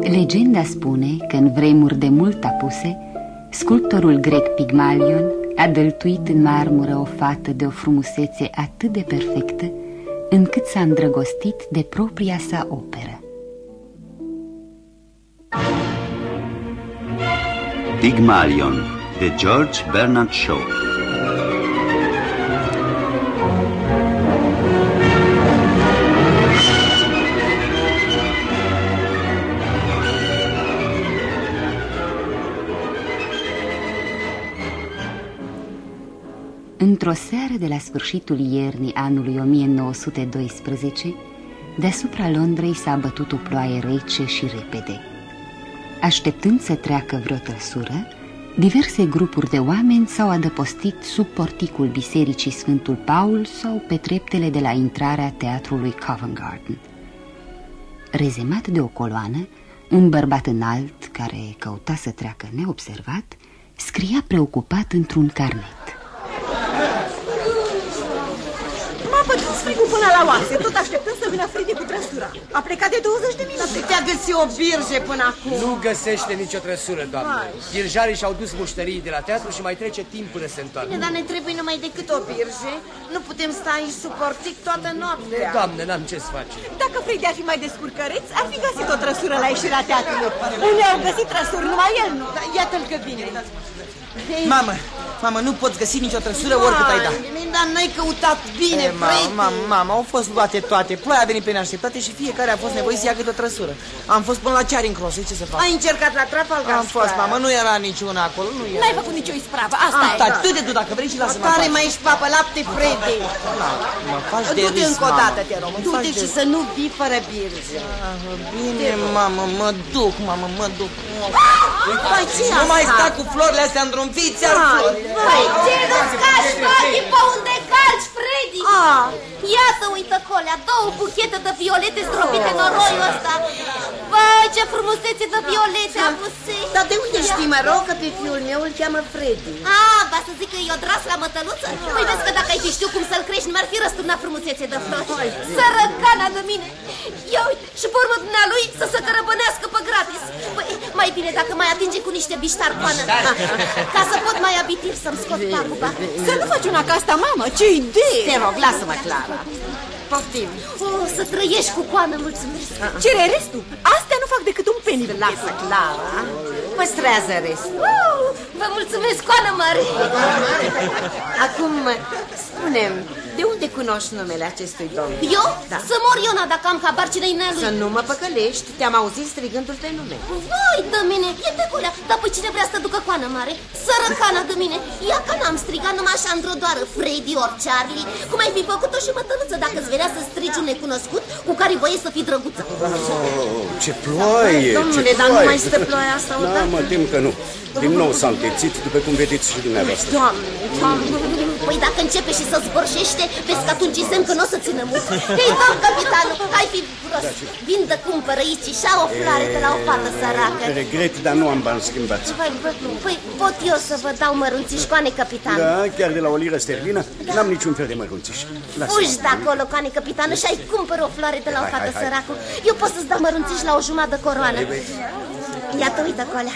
Legenda spune că în vremuri de mult apuse, sculptorul grec Pigmalion a dăltuit în marmură o fată de o frumusețe atât de perfectă, încât s-a îndrăgostit de propria sa operă. Pygmalion de George Bernard Shaw. Într-o seară de la sfârșitul iernii anului 1912, deasupra Londrei s-a bătut o ploaie rece și repede. Așteptând să treacă vreo trăsură, diverse grupuri de oameni s-au adăpostit sub porticul bisericii Sfântul Paul sau pe treptele de la intrarea teatrului Covent Garden. Rezemat de o coloană, un bărbat înalt, care căuta să treacă neobservat, scria preocupat într-un carnet. M-a bătut frigul până la oase, tot așteptând să vină Freddy cu trăsura. A plecat de 20 de minute. Te-a găsit o birje până acum. Nu găsește nicio trăsură, doamnă. Birjarii și-au dus muștării de la teatru și mai trece timp până se întoarcă. Bine, dar ne trebuie numai decât o birje. Nu putem sta aici sub portic toată noaptea. Doamnă, n-am ce să face. Dacă Freddy ar fi mai descurcăreț, ar fi găsit o trăsură la ieșirea teatrului. Unii au găsit trăsuri, numai el nu. Iată-l că vine. Mamă, nu poți găsi nicio trăsură oricât ai dat. Dar n-ai căutat bine, Freddy. Mama, au fost luate toate. Ploaia a venit pe neașteptate și fiecare a fost nevoit să ia câte o trăsură. Am fost până la Charing Cross, ce să fac? Ai încercat la Trafalgar Am fost, mamă, nu era niciuna acolo, nu era. N-ai făcut nicio ispravă, asta e. Du-te tu dacă vrei și lasă-mă. Tare mai ești papă lapte, Freddy. Mă faci de Du-te râs, încă o dată, te rog. Du-te și să nu vii fără birje. Bine, mamă, mă duc. Păi ce Nu mai sta cu florile astea într-un fiți, iar flori. Ce nu-ți cași ochii pe unde calci, Freddy? Iată, uită colea, 2 buchete de violete stropite noroiul ăsta. Băi, ce frumusețe de violete apusei. Dar de unde știi, mă rog, că pe fiul meu îl cheamă Freddy? Va să zic că e o dras la mătăluță? Păi vezi că dacă ai fi știu cum să-l crești, nu m-ar fi răsturnat frumusețe de flori. Sărăcana de mine. Ia uite, și pe urmă dumnealui să se cărăbănească pe gratis. Păi, mai bine dacă mai atinge cu niște biștar coană. Ca să pot mai abitiv să-mi scot paguba. Să nu faci una ca asta, mamă, ce idee! Te rog, lasă-mă, Clara. Poftim. Să trăiești cu coană, mulțumesc. Cere restul. Astea nu fac decât un penny. Lasă, Clara. Păstrează restul. Vă mulțumesc, coană mare. Acum, spune-mi, de unde cunoști numele acestui domn? Eu? Da. Să mor Iona dacă am habar cine-i nelui. Să nu mă păcălești, te-am auzit strigându-te nume. Vai de mine, e de culea. Dar păi cine vrea să ducă coană mare? Sărăcana de mine. Ia că n-am strigat numai așa într-o doară Freddy ori Charlie. Cum ai fi făcut-o și mătăluță dacă îți venea să strigi un necunoscut cu care voie să fii drăguță. Ce ploaie! Domnule, dar nu mai stă ploaia asta odată? Da, mă tem că nu. Din nou s-a întețit, după cum vedeți și dumneavoastră. Doamne. Păi dacă începe și să zbârșește, vezi că atunci e semn că nu o să țină mult. Hei, domn capitanul, hai fi gros. Vin de cumpără aici și o floare de la o fată săracă. Regret, dar nu am bani schimbați. Păi pot eu să vă dau mărunțiși, coane capitan? Da, chiar de la o liră sterlină, n-am niciun fel de mărunțiși. Fugi de acolo, coane capitanul, și ai cumpără o floare de la o fată săracă. Eu pot să-ți dau mărunțiși la o jumătate de coroană. Iată, uite, colea.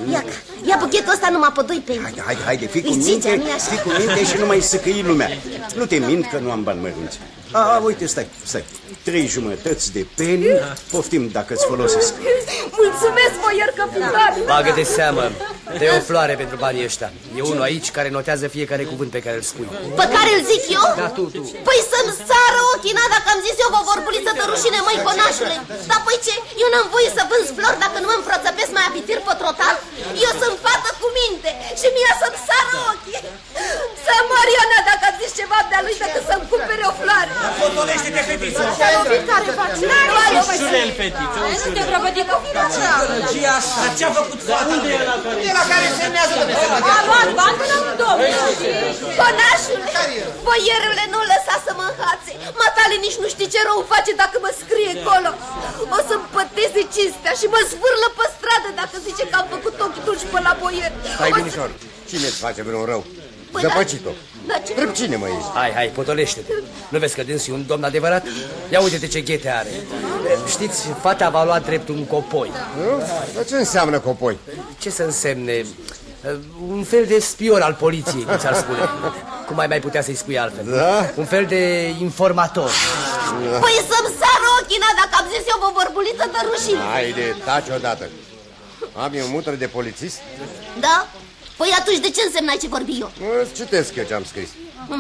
Ia buchetul ăsta numai pe 2 penny. Haide, fii cu minte și nu mai săcăi lumea. Nu te mint că nu am bani mărunți. Uite, stai. 3 jumătăți de penny, poftim dacă îți folosesc. Mulțumesc, boier capitan. Bagă de seamă, dă o floare pentru banii ăștia. E unul aici care notează fiecare cuvânt pe care îl spui. Pe care îl zic eu? Da, tu. Păi să-mi sară ochii, dacă am zis eu vă vorbuliță de rușine, măi, conașule. Dar păi ce, eu n-am voie să vând flori dacă nu mă împrățăpesc mai abitir pe trotat? Eu sunt fată cu minte și mie să-mi sară ochii. Să mor Iona dacă ați zis ceva de-a lui decât să-mi cumpere o floare. Potolește-te, fetiță! Care faci? Ușurel, fetiță, Nu te prăvădi că vine așa. Gălăgia asta, ce-a făcut fata? Unde e la care? E la care semnează de pe A luat bani până în domnul. Conașule, boierule, nu lăsa să mă înhațe. Matale nici nu știi ce rău face dacă mă scrie acolo. O să-mi păteze cinstea și mă zvârlă pe stradă dacă zice că am făcut ochi dulci pe la boier. Stai binișor, cine-ți face vreun rău? Zăpăcit-o. Drept cine, mă ești? Hai, potolește-te. Nu vezi că dânsul e un domn adevărat? Ia uite-te ce ghete are. Știți, fata va lua drept un copoi. Dar ce înseamnă copoi? Ce să însemne? Un fel de spion al poliției, cum ți-ar spune. Cum ai mai putea să-i spui altfel? Da? Un fel de informator. Păi să-mi sară ochii, dacă am zis eu vă vorbuliță de rușine. Haide, taci odată. Am eu mutră de polițist? Da? Păi atunci de ce însemnai ce vorbi eu? Îți citesc eu ce-am scris.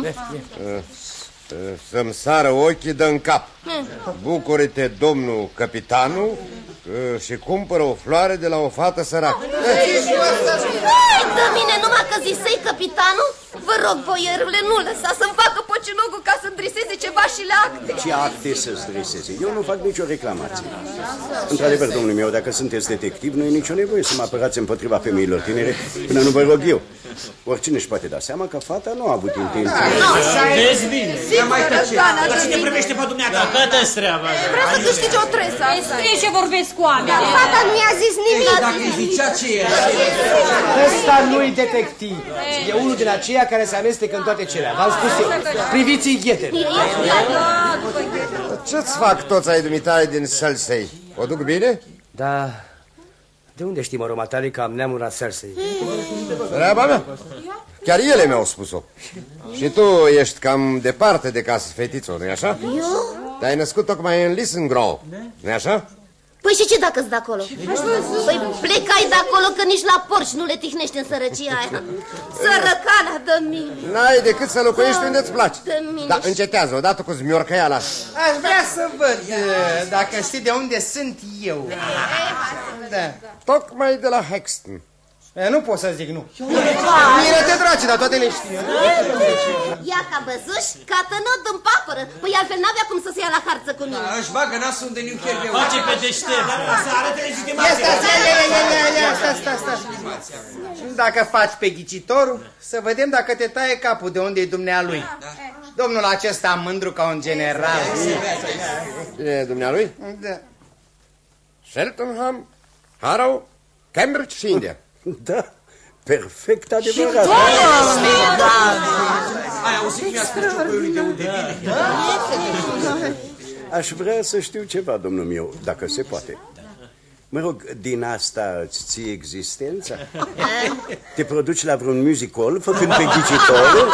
Să-mi sară ochii de-n cap. Bucură-te, domnul capitanul, și cumpără o floare de la o fată săracă. Hai de mine, numai că zisei capitanul. Vă rog, boierule, nu lăsa să-mi facă pocinogul ca să-mi driseze ceva și la acte. Ce acte să-ți driseze? Eu nu fac nicio reclamație. Într-adevăr, domnul meu, dacă sunteți detectiv, nu e nicio nevoie să mă apărați împotriva femeilor tinere până nu vă rog eu. Oricine își poate da seama că fata nu a avut intenție. Vezi bine. Dar cine primește pe dumneata? Cătă-ți treaba. Vreau să câștige o tresă. Scrie ce vorbesc cu oameni. Fata nu i-a zis nimic. Dacă îi zicea ce era. Ăsta nu-i detectiv. E unul din aceia care se amestecă în toate cele. V-am spus eu. Priviți-i ghetele. Ce-ți fac toți ai dumitare din Cersei? O duc bine? Da. De unde știi, mă, romatale, că am neamul la Cersei? Treaba mea. Chiar ele mi-au spus-o. Și tu ești cam departe de casă, fetițo, nu-i așa? Eu? Te-ai născut tocmai în Lissengrau, nu-i așa? Păi și ce dacă-s de acolo? Păi plecai de acolo că nici la porci nu le tihnești în sărăcia aia. Sărăcana de mine. N-ai decât să locuiești unde-ți place. mine. Dar încetează odată cu zmiorcăiala. Aș vrea să văd dacă știi de unde sunt eu. Da. Tocmai de la Hexton. Nu pot să zic nu. Miră-te, draci, dar toate le știu. Ia ca văzuși, ca tănăt în papără. Păi altfel n-avea cum să se ia la harță cu mine. Își bagă nasul unde nu chiar de ori. Face pe deștept. Să arăte legitimația. Stai. Dacă faci pe ghicitorul, să vedem dacă te taie capul de unde e dumnealui. Domnul acesta mândru ca un general. Cine e dumnealui? Da. Cheltenham, Harrow, Cambridge și India. Da, perfect adevărat. Ai auzit mi-a spus ciucuiului de unde vine? Aș vrea să știu ceva, domnul meu, dacă se poate. Mă rog, din asta îți ții existența? Te produci la vreun musical făcând pe ghicitorul?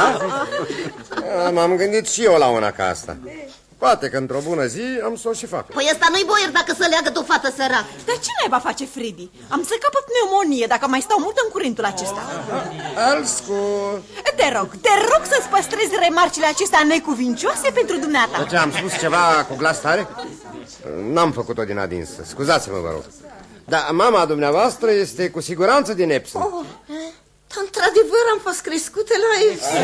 M-am gândit și eu la una ca asta. Poate că într-o bună zi am să o și fac. Păi ăsta nu-i boier dacă să leagă de o fată săracă. Dar ce naiba face Freddy? Am să capăt pneumonie dacă mai stau mult în curentul acesta. Alscu! Te rog să-ți păstrezi remarcile acestea necuvincioase pentru dumneata. De ce, am spus ceva cu glas tare? N-am făcut-o din adins, scuzați-mă, vă rog. Dar mama dumneavoastră este cu siguranță din Epsom. Într-adevăr am fost crescută la Epsom.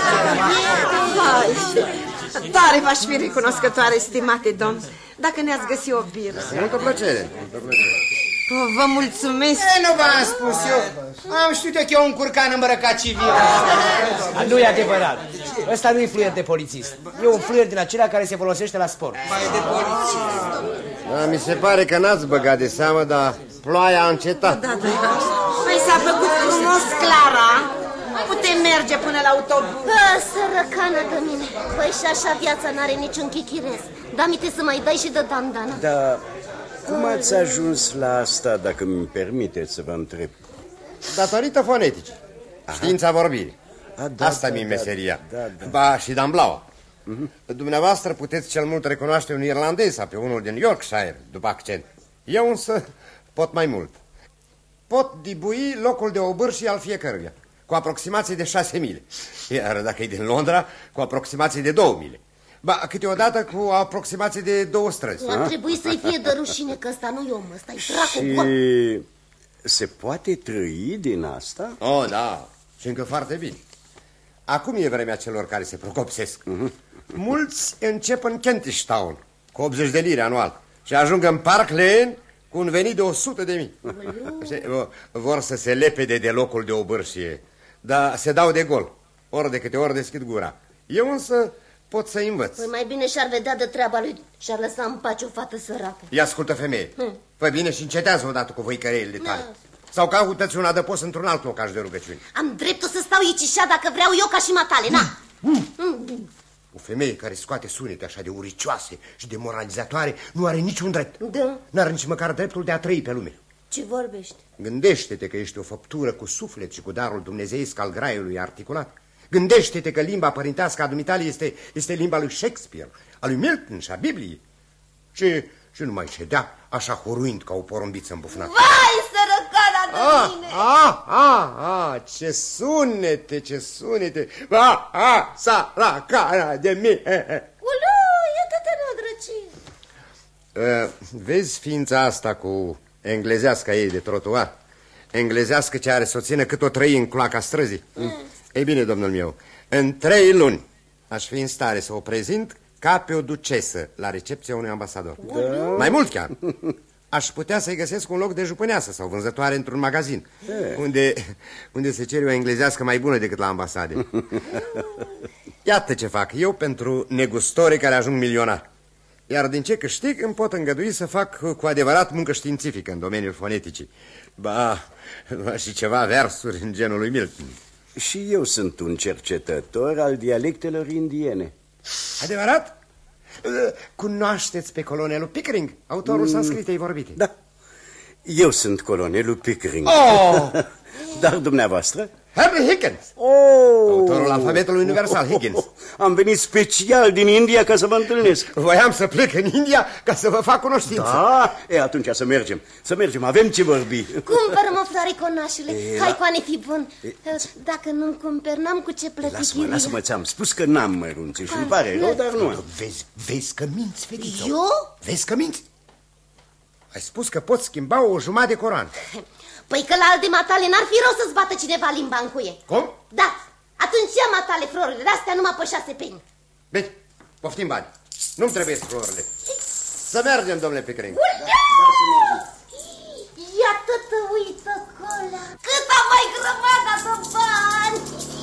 Tare v-aș fi recunoscătoare, stimate domn, dacă ne-ați găsit o biră. Multă plăcere, multă plăcere. Vă mulțumesc. Nu v-am spus eu. Am știut eu că e un curcan îmbrăcat civil. Nu e adevărat. Ăsta nu e fluier de polițist. E un fluier din acela care se folosește la sport. Da, mi se pare că n-ați băgat de seamă, dar ploaia a încetat. Da. Păi s-a făcut frumos, Clara. Putem merge până la autobuz. Sărăcană de mine. Păi și așa viața n-are niciun chichirez. Da, mi-te să mai dai și de dandana. Da, cum ați ajuns la asta, dacă mi permiteți să vă întreb? Datorită foneticii. Știința vorbirii. Asta mi-e meseria. Ba, și damblaua. Dumneavoastră puteți cel mult recunoaște un irlandez sau pe unul din Yorkshire, după accent. Eu însă pot mai mult. Pot dibui locul de obârșii al fiecăruia, cu aproximații de 6 mile. Iar dacă e din Londra, cu aproximații de 2 mile. Ba, câteodată cu aproximații de 2 străzi. Ar trebui să-i fie de rușine, că ăsta nu e om, ăsta e dracul gol. Și se poate trăi din asta? Oh, da, și încă foarte bine. Acum e vremea celor care se procopsesc. Mulți încep în Kentish Town, cu 80 de lire anual, și ajung în Park Lane cu un venit de 100.000. Vor să se lepede de locul de obârșie, dar se dau de gol, ori de câte ori deschid gura. Eu însă pot să învăț. Păi mai bine și-ar vedea de treaba lui și-ar lăsa în pace o fată săracă. Ia ascultă, femeie. Păi bine și încetează odată cu văicăreile tale. Sau caută-ți un adăpost într-un alt locaș de rugăciuni? Am dreptul să stau aici și dacă vreau eu ca și matale, na. O femeie care scoate sunete așa de uricioase și de moralizatoare nu are niciun drept. Da. N-are nici măcar dreptul de a trăi pe lume. Ce vorbești? Gândește-te că ești o făptură cu suflet și cu darul dumnezeiesc al graiului articulat. Gândește-te că limba părintească a dumitale este limba lui Shakespeare, a lui Milton și a Bibliei. Și nu mai ședea așa horuind ca o porumbiță îmbufnată. Vai, sărăcana de mine! Ce sunete, ce sunete! Sărăcana de mine! Ulu, iată-te, nădrăcie! Vezi ființa asta cu englezească ei de trotuar? Englezească ce are să o țină cât o trăi în cloaca străzii? Ei bine, domnul meu, în 3 luni aș fi în stare să o prezint ca pe o ducesă la recepția unui ambasador. Mai mult chiar. Aș putea să-i găsesc un loc de jupâneasă sau vânzătoare într-un magazin unde se cere o englezească mai bună decât la ambasade. Iată ce fac eu pentru negustori care ajung milionari. Iar din ce câștig îmi pot îngădui să fac cu adevărat muncă științifică în domeniul foneticii. Ba, și ceva versuri în genul lui Milton. Și eu sunt un cercetător al dialectelor indiene. Adevărat? Cunoașteți pe colonelul Pickering, autorul sanscritei vorbite? Da. Eu sunt colonelul Pickering. Dar dumneavoastră? Henry Higgins. Autorul alfabetului universal, Higgins. Am venit special din India ca să vă întâlnesc. Voiam să plec în India ca să vă fac cunoștință. Da? Atunci să mergem. Să mergem, avem ce vorbi. Cumpără-mă floare, conașule. Hai, coane, fi bun. Dacă nu-mi cumperi, n-am cu ce plăti chiria. Lasă-mă, ți-am spus că n-am mărunțe și îmi pare rău, dar nu am. Vezi că minți, fetiță. Eu? Vezi că minți? Ai spus că poți schimba o jumătate de Coran. Păi că la alte matale n-ar fi rău să-ți bată cineva limba în cuie. Cum? Da, atunci ia matale florile, de-astea numai pe 6 peni. Bine, poftim bani. Nu-mi trebuie florile. Să mergem, domnule Pickering. Iată-te, uită colea. Cât am mai grămada de bani.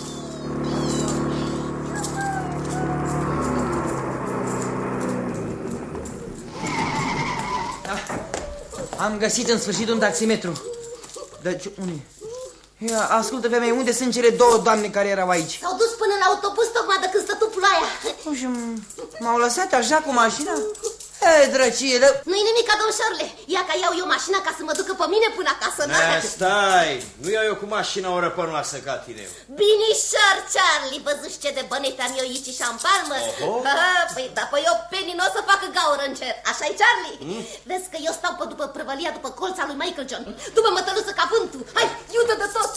Am găsit în sfârșit un taximetru. Deci, unde? Ia, ascultă, femeie, unde sunt cele 2 doamne care erau aici? S-au dus până la autobuz tocmai de când stătu ploaia. Și m-au lăsat așa cu mașina? Drăcie, Nu-i nimic, domnișoarele. Ia ca iau eu mașina ca să mă ducă pe mine până acasă. Stai, nu iau eu cu mașina o răpănoasă ca tine. Binișor, Charlie, văzuși ce de bănete am eu aici și în palmă? Păi da, păi eu penii n-o să facă gaură în cer. Așa-i, Charlie? Vezi că eu stau pe după prăvălia, după colța lui Michael John, după mătăluță ca vântul. Hai, iută de tot!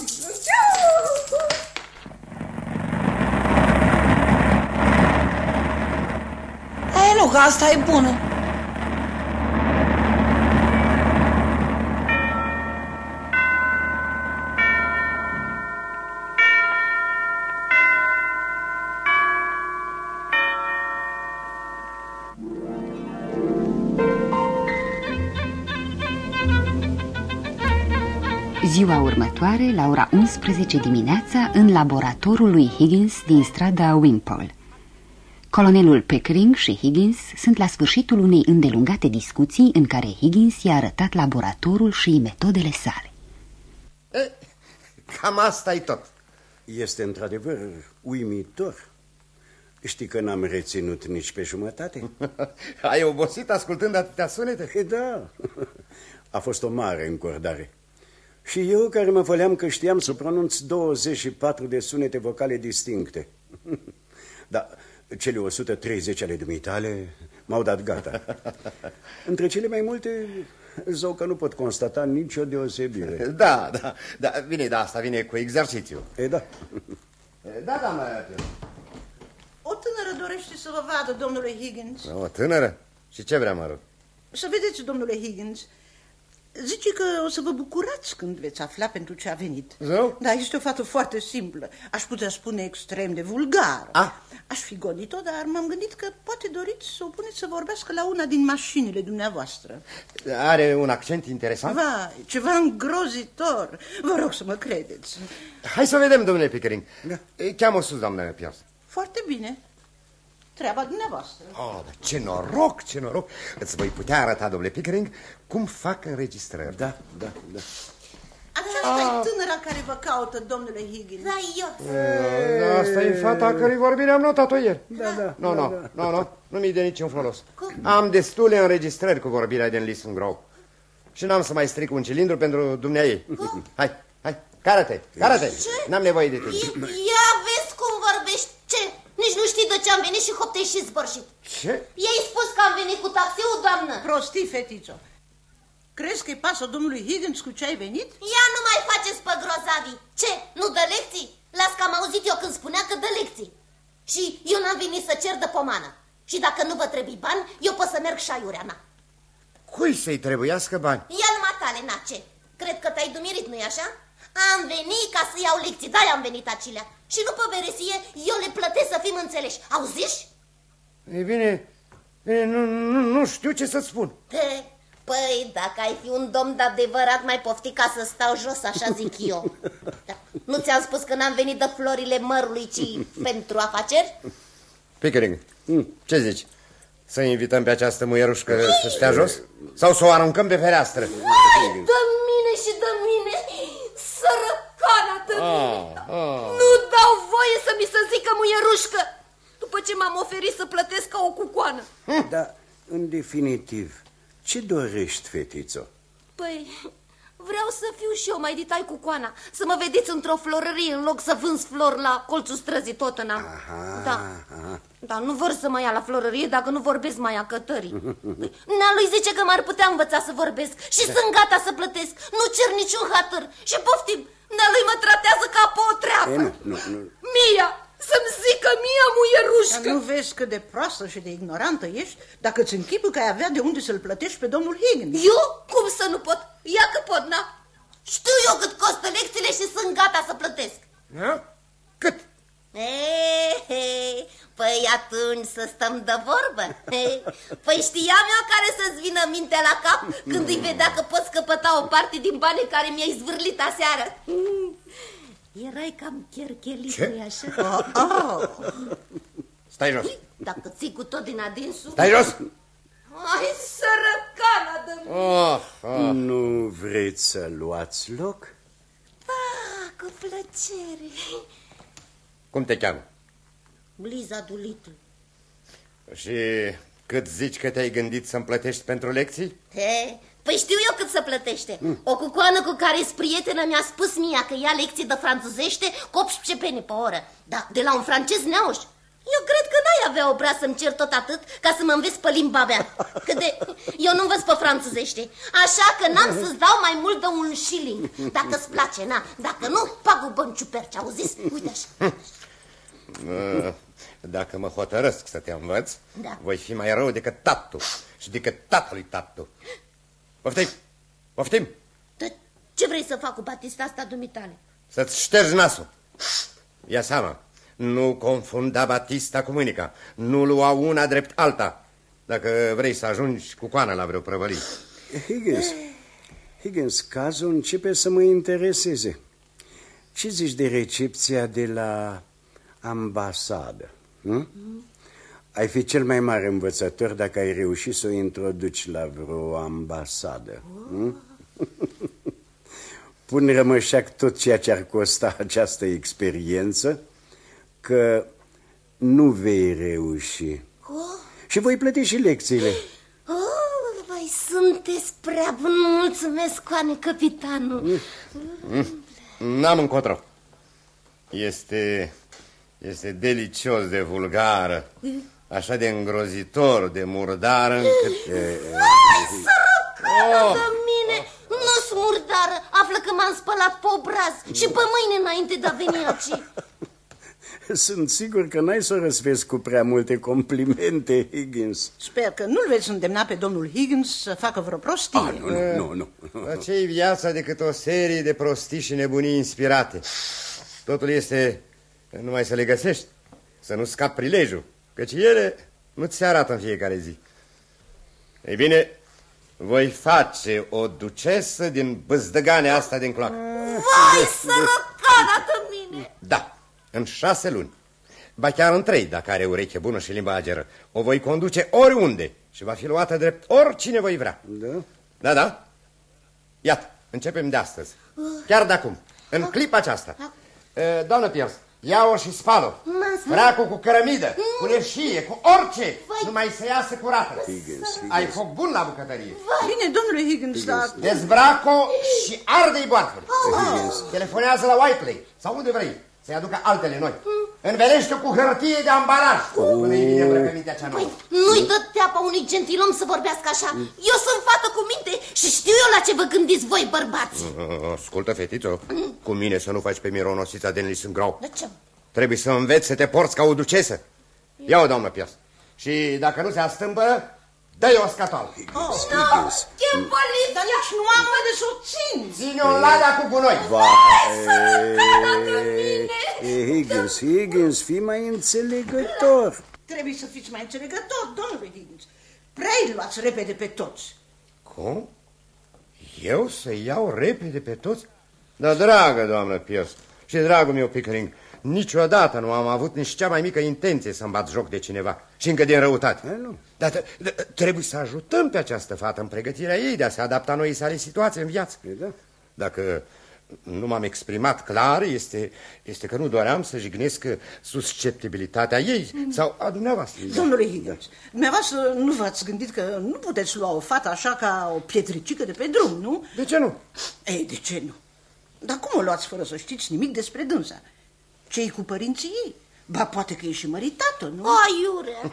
Ei, nu, că asta e bună. Ziua următoare, la ora 11 dimineața, în laboratorul lui Higgins din strada Wimpole. Colonelul Pickering și Higgins sunt la sfârșitul unei îndelungate discuții în care Higgins i-a arătat laboratorul și metodele sale. Cam asta e tot. Este într-adevăr uimitor. Știi că n-am reținut nici pe jumătate? Ai obosit ascultând atâtea sunete? Da, a fost o mare încordare. Și eu care mă făleam că știam să pronunț 24 de sunete vocale distincte. Dar cele 130 ale dumitale m-au dat gata. Între cele mai multe, zău că nu pot constata nicio deosebire. Da, bine, asta vine cu exercițiu. Da. Da, doamnă. O tânără dorește să vă vadă, domnule Higgins. O tânără? Și ce vrea, mă rog? Să vedeți, domnule Higgins, zice că o să vă bucurați când veți afla pentru ce a venit. Zău? Da, este o fată foarte simplă. Aș putea spune extrem de vulgară. Aș fi godit-o, dar m-am gândit că poate doriți să o puneți să vorbească la una din mașinile dumneavoastră. Are un accent interesant? Vai, ceva îngrozitor. Vă rog să mă credeți. Hai să vedem, domnule Pickering. Cheamă sus, doamnă Pierce. Foarte bine. Treaba dumneavoastră. Dar ce noroc, ce noroc. Îți voi putea arăta, domnule Pickering, cum fac înregistrări. Da. Da, Asta e tânăra care vă caută, domnule Higgins. Da, eu. Asta e fata cărei vorbire am notat-o ieri. Da. Nu mi-e de niciun folos. Am destule înregistrări cu vorbirea din Listen Grove. Și n-am să mai stric un cilindru pentru dumneaei. Hai, cară-te. N-am nevoie de tine. Ia vezi cum vorbești. Ce? Nici nu știi de ce am venit și hopte și zbârșit. Ce? I-ai spus că am venit cu taxiul, doamnă. Prostii, fetițo. Crezi că-i pasă domnului Higgins cu ce ai venit? Ia nu mai faceți pe grozavi. Ce? Nu dă lecții? Las că am auzit eu când spunea că dă lecții. Și eu n-am venit să cer de pomană. Și dacă nu vă trebuie bani, eu pot să merg și aiurea mea. Cui să-i trebuiască bani? Ia numai tale, na, ce? Cred că te-ai dumirit, nu-i așa? Am venit ca să iau lecții, de-aia am venit acelea. Și nu pe veresie, eu le plătesc să fim înțeleși. Auziși? Ei bine, nu știu ce să-ți spun. Păi, dacă ai fi un domn de adevărat, mai pofti ca să stau jos, așa zic eu. Da. Nu ți-am spus că n-am venit de florile mărului, ci pentru afaceri? Pickering, ce zici? Să invităm pe această muierușcă să stea jos? Sau să o aruncăm pe fereastră? Dă mine și dă mine, sărăcana de mine. Nu dau voie să mi se zică muierușcă, după ce m-am oferit să plătesc ca o cucoană. Da, în definitiv, ce dorești, fetițo? Păi, vreau să fiu și eu mai ditai cu coana. Să mă vedeți într-o florărie în loc să vânzi flori la colțul străzii Tottenham. Da, nu vor să mă ia la florărie dacă nu vorbesc mai a cătării. Nea lui zice că m-ar putea învăța să vorbesc și sunt gata să plătesc. Nu cer niciun hatăr. Și poftim, nea lui mă tratează ca pe o treapă. Mia! Să-mi zică mie, muierușcă! Dar nu vezi cât de proastă și de ignorantă ești? Dacă ți închipă că ai avea de unde să-l plătești pe domnul Higgins. Eu? Cum să nu pot? Ia că pot, na? Știu eu cât costă lecțiile și sunt gata să plătesc. Cât? Păi atunci să stăm de vorbă. Păi știam eu care să-ți vină mintea la cap când îi vedea că poți căpăta o parte din banii care mi-ai zvârlit aseară. Erai cam cherchelit, nu-i așa? Stai jos. Dacă ții cu tot din adinsul... Stai jos! Ai, sărăcana de mine! Nu vreți să luați loc? Cu plăcere. Cum te cheamă? Liza Doolittle. Și cât zici că te-ai gândit să-mi plătești pentru lecții? Păi știu eu cât să plătește. O cucoană cu care-s prietenă mi-a spus mie că ia lecții de franțuzește cu 18 peni pe oră. Dar de la un francez neauș. Eu cred că n-ai avea obraz să-mi cer tot atât ca să mă înveți pe limba mea. Că de... eu nu învăț pe franțuzește. Așa că n-am să-ți dau mai mult de un shilling. Dacă-ți place, na. Dacă nu, pagubă în ciuperci, auziți? Uite așa. Dacă mă hotărăsc să te învăț, voi fi mai rău decât tatu și decât tatălui tatu. Poftim? Ce vrei să fac cu batista asta dumitale? Să-ți ștergi nasul. Ia seama, nu confunda Batista cu mânica. Nu lua una drept alta, dacă vrei să ajungi cu coana la vreo prăvălie. Higgins, cazul începe să mă intereseze. Ce zici de recepția de la ambasadă? Ai fi cel mai mare învățător dacă ai reușit să o introduci la vreo ambasadă. Pun rămășac tot ceea ce ar costa această experiență, că nu vei reuși. Și voi plăti și lecțiile. Vai, sunteți prea bun, mulțumesc, coane, capitanul. N-am încotro. Este delicios de vulgară, așa de îngrozitor, de murdară încât... Sărăcană de mine! Nu-s murdară, află că m-am spălat pe obraz și pe mâine înainte de a veni aici. Sunt sigur că n-ai să o răsfezi cu prea multe complimente, Higgins. Sper că nu-l veți îndemna pe domnul Higgins să facă vreo prostie. Nu. Ce-i viața decât o serie de prostii și nebunii inspirate? Totul este numai să le găsești, să nu scapi prilejul, căci ele nu ți se arată în fiecare zi. Ei bine, voi face o ducesă din băzdăganea asta din cloacă. Vai, sărăcana de mine! Da, în 6 luni. Ba chiar în 3, dacă are ureche bună și limba ageră. O voi conduce oriunde și va fi luată drept oricine voi vrea. Da? Da. Iată, începem de astăzi. Chiar de acum, în clipa aceasta. Doamnă Pierce, ia-o și spală. Fracul cu cărămidă, cu leșie, cu orice, numai să iasă curată. Ai foc bun la bucătărie. Bine, domnule Higgins, dar... Dezbracă-o și arde-i boarfele. Telefonează la Whiteley sau unde vrei, să-i aducă altele noi. Învelește-o cu hârtie de ambalaj până-i vine îmbrăcămintea cea nouă. Nu-i dă teapa unui gentilom să vorbească așa. Eu sunt fată cu minte și știu eu la ce vă gândiți voi, bărbați. Ascultă, fetițo, cu mine să nu faci pe mironosița de Nilsen Grau. De ce? Trebuie să înveți să te porți ca o ducesă. Ia-o, doamnă Pierce. Și dacă nu se astâmpă, dă-i o scatoală. Ce poliția! Dar nici nu am unde să o țin. Ține-o în lada cu gunoi. Higgins, fii mai înțelegător. Trebuie să fiți mai înțelegător, domnule Higgins. Prea-i luați repede pe toți. Cum? Eu să iau repede pe toți? Dar, dragă doamnă Pierce și dragul meu Pickering, niciodată nu am avut nici cea mai mică intenție să-mi bat joc de cineva și încă din răutate. Dar trebuie să ajutăm pe această fată în pregătirea ei de a se adapta noii sale situații în viață. Dacă nu m-am exprimat clar, este că nu doream să jignesc susceptibilitatea ei sau a dumneavoastră. Domnule Higgins, dumneavoastră nu v-ați gândit că nu puteți lua o fată așa ca o pietricică de pe drum, nu? De ce nu? Ei, de ce nu? Dar cum o luați fără să știți nimic despre dânsa? Ce-i cu părinții ei? Ba, poate că e și măritată, nu? Aiurea!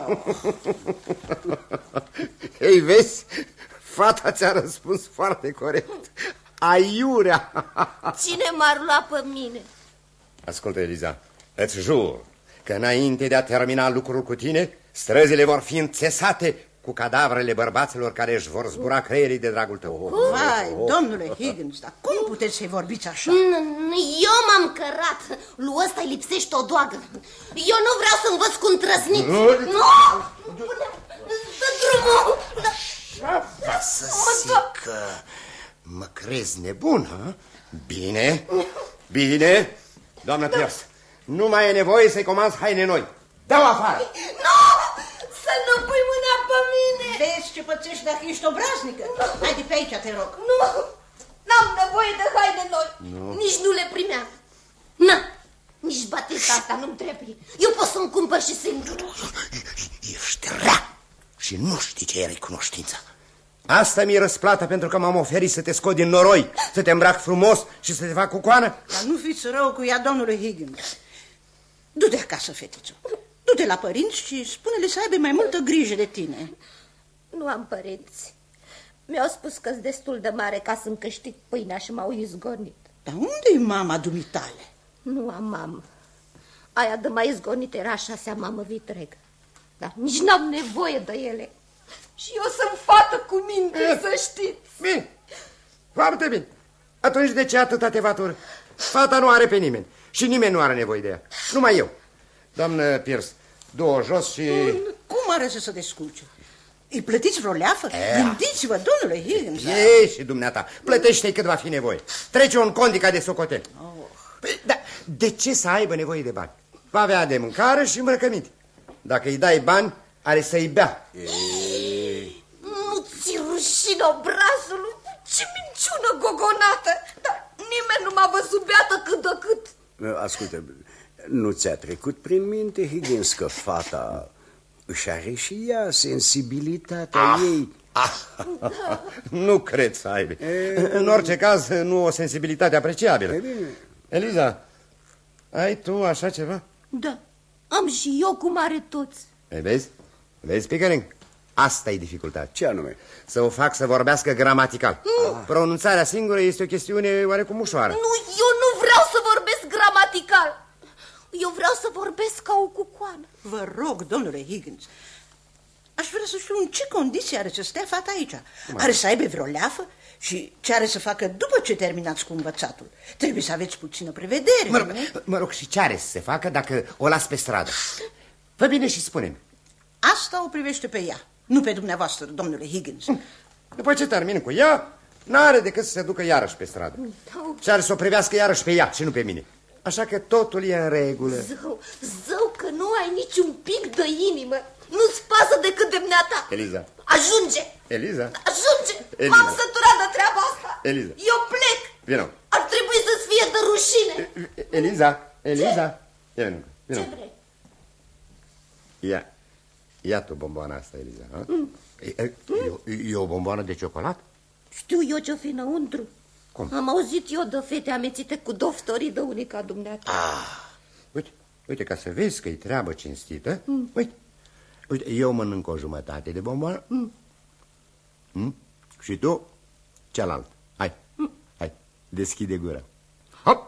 Ei, vezi? Fata ți-a răspuns foarte corect. Aiurea! Cine m-ar lua pe mine? Ascultă, Eliza, îți jur că înainte de a termina lucrul cu tine, străzile vor fi înțesate cu cadavrele bărbaților care își vor zbura creierii de dragul tău. Vai, domnule Higgins, dar cum puteți să-i vorbiți așa? Eu m-am cărat. Lui ăsta-i lipsește o doagă. Eu nu vreau să învăț cu întrăznit. Nu! Dă drumul! Va să zic că mă crezi nebun, hă? Bine, bine. Doamnă Pierce, nu mai e nevoie să-i comanzi haine noi. Dă-o afară! Nu! Să nu pui mâna pe mine! Vezi ce pățești dacă ești obraznică? Hai de pe aici, te rog. Nu! N-am nevoie de haine noi. Nici nu le primeam. Na! Nici batista asta nu-mi trebuie. Eu pot să-mi cumpăr și singur. Ești rea și nu știi ce e recunoștința. Asta mi-e răsplata pentru că m-am oferit să te scot din noroi, să te îmbrac frumos și să te fac cu coană. Dar nu fiți rău cu ea, domnule Higgins. Du-te acasă, fetiță. Du-te la părinți și spune-le să aibă mai multă grijă de tine. Nu am părinți. Mi-au spus că-s destul de mare ca să-mi câștig pâinea și m-au izgonit. Dar unde-i mama dumitale? Nu am mamă. Aia de mai izgonit era 6-a mamă vitregă. Dar nici n-am nevoie de ele. Și eu sunt fată cu minte, să știți. Bine, foarte bine. Atunci de ce atâta tevatură? Fata nu are pe nimeni și nimeni nu are nevoie de ea. Numai eu. Doamnă Pierce, du-o jos și... Cum are să se descurce? Îi plătiți vreo leafă? Gândiți-vă, domnule Higgins. Ei, și dumneata, plătește-i cât va fi nevoie. Trece un condica de socotel. Păi, dar de ce să aibă nevoie de bani? Va avea de mâncare și îmbrăcăminte. Dacă îi dai bani, are să-i bea. Nu ți rușine obrazului? Ce minciună gogonată! Dar nimeni nu m-a văzut beată cât de cât. Ascultă, nu ți-a trecut prin minte, Higgins, că fata își are și ea sensibilitatea ei? Nu cred să aibă. În orice caz, nu o sensibilitate apreciabilă. Eliza, ai tu așa ceva? Da, am și eu cum are toți. Vezi? Vezi, Pickering? Asta e dificultatea. Ce anume? Să o fac să vorbească gramatical. Pronunțarea singură este o chestiune oarecum ușoară. Nu, eu nu vreau să vorbesc gramatical. Eu vreau să vorbesc ca o cucoană. Vă rog, domnule Higgins, aș vrea să știu în ce condiții are să stea fata aici. Are să aibă vreo leafă? Și ce are să facă după ce terminați cu învățatul? Trebuie să aveți puțină prevedere. Mă rog, și ce are să se facă dacă o las pe stradă? Fă bine și spune-mi. Asta o privește pe ea, nu pe dumneavoastră, domnule Higgins. După ce termin cu ea, n-are decât să se ducă iarăși pe stradă. Și are să o privească iarăși pe ea și nu pe mine. Așa că totul e în regulă. Zău că nu ai niciun pic de inimă. Nu-ți pasă decât de dumneata. Eliza. Ajunge. Eliza. Ajunge. Eliza. M-am săturat de treaba asta. Eliza. Eu plec. Vino. Eliza, Eliza. Ce vrei? Ia tu bomboana asta, Eliza. E o bomboană de ciocolată? Știu eu ce-o fi înăuntru. Cum? Am auzit eu de fete amețite cu doftorii de unii ca dumneata. Uite, ca să vezi că-i treabă cinstită, uite, eu mănânc o jumătate de bomboană și tu cealaltă. Hai, deschide gura. Hop!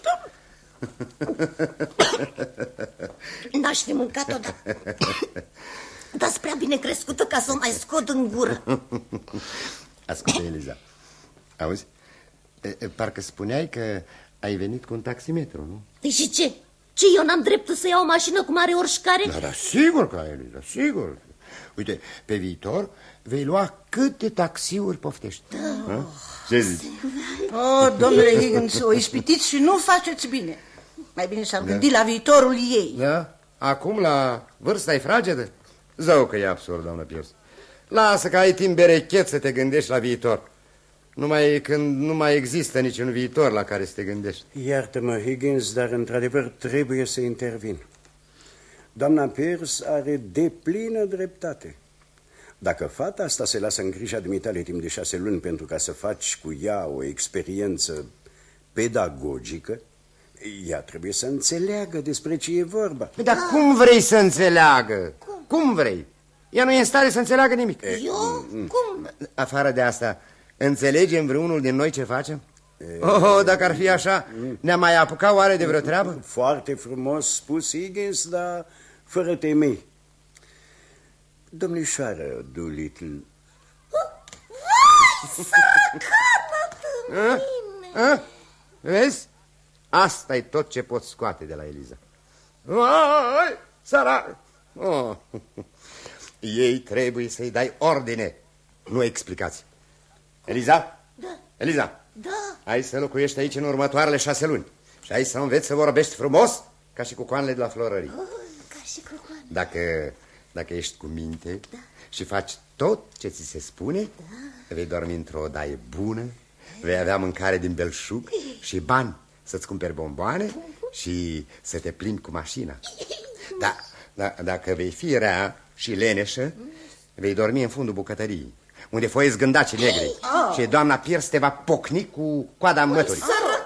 N-aș fi mâncat-o, dar-s prea bine crescută ca să o mai scot în gură. Ascultă, Eliza, auzi? Parcă spuneai că ai venit cu un taximetru, nu? Păi și ce? Ce, eu n-am dreptul să iau o mașină cu mare oricare? Da, sigur că ai, Eliza, sigur. Uite, pe viitor vei lua câte taxiuri poftești. Da. Ce zici? Domnule Higgins, o ispitiți și nu faceți bine. Mai bine s-ar gândi la viitorul ei. Da? Acum, la vârsta-i fragedă? Zău că e absurd, doamnă Pierce. Lasă că ai timp berechet să te gândești la viitor. Numai când nu mai există niciun viitor la care să te gândești. Iartă-mă, Higgins, dar într-adevăr trebuie să intervin. Doamna Pierce are deplină dreptate. Dacă fata asta se lasă în grija dumitale timp de 6 luni pentru ca să faci cu ea o experiență pedagogică, ea trebuie să înțeleagă despre ce e vorba. Dar cum vrei să înțeleagă? Cum vrei? Ea nu e în stare să înțeleagă nimic. Eu? Cum? Afară de asta, înțelegem vreunul din noi ce facem? Dacă ar fi așa, ne-am mai apucat oare de vreo treabă? Foarte frumos spus, Higgins, dar fără temei. Domnișoară Doolittle. Sărăcană de mine! Vezi? Asta e tot ce pot scoate de la Eliza. Sărac! Ei trebuie să-i dai ordine, nu explicații. Eliza? Da. Eliza? Da. Hai să locuiești aici în următoarele 6 luni. Și hai să înveți să vorbești frumos, ca și cu coanele de la florării. Ca și cu coanele. Dacă ești cu minte, și faci tot ce ți se spune, vei dormi într-o odaie bună, vei avea mâncare din belșug și bani să-ți cumperi bomboane și să te plimbi cu mașina. Dacă vei fi rea și leneșă, vei dormi în fundul bucătăriei, unde foie zgândacii negri, și doamna Pierce te va pocni cu coada măturii.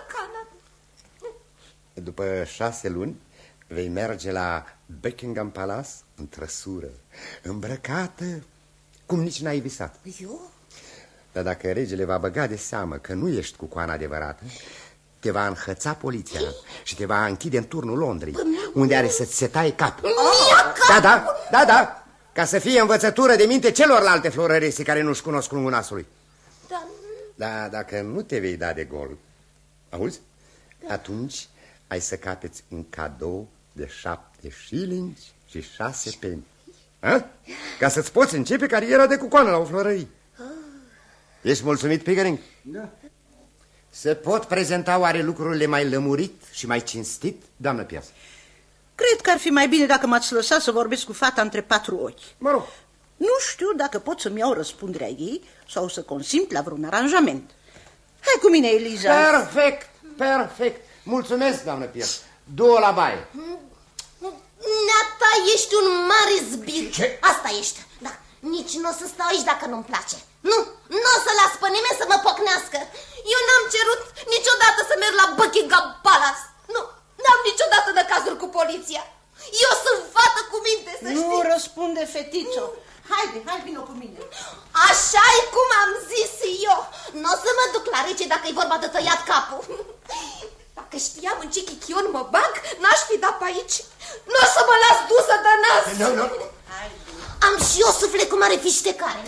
După 6 luni vei merge la Buckingham Palace în trăsură, îmbrăcată cum nici n-ai visat. Eu? Dar dacă regele va băga de seamă că nu ești cu coana adevărată, te va înhăța poliția și te va închide în turnul Londrei, unde are să-ți se taie capul. Da, ca să fie învățătură de minte celorlalte florăresii care nu-și cunosc lungul nasului. Dar dacă nu te vei da de gol, auzi? Atunci ai să capeți un cadou de 7 shillings și 6 peni. Ca să-ți poți începe cariera de cucoană la o florărie. Ești mulțumit, Pickering? Da. Se pot prezenta oare lucrurile mai lămurit și mai cinstit, doamnă Pierce? Cred că ar fi mai bine dacă m-ați lăsat să vorbesc cu fata între 4 ochi. Mă rog. Nu știu dacă pot să-mi iau răspunderea ei sau să consimt la vreun aranjament. Hai cu mine, Eliza. Perfect. Mulțumesc, doamnă Pierce. Du-o la baie. Neata, ești un mare zbir. Ce? Asta ești, da. Nici nu o să stau aici dacă nu-mi place. Nu o să las pe nimeni să mă pocnească. Eu n-am cerut niciodată să merg la Buckingham Palace. N-am niciodată năcazuri cu poliția. Eu sunt fată cu minte, să știi. Nu răspunde, fetițo. Haide, vină cu mine. Așa-i cum am zis eu. Nu o să mă duc la rece dacă e vorba de tăiat capul. Dacă știam în ce chichion mă bag, n-aș fi dat pe aici. Nu o să mă las dusă de nas. Nu. Am și eu suflet cu mare fiștecare.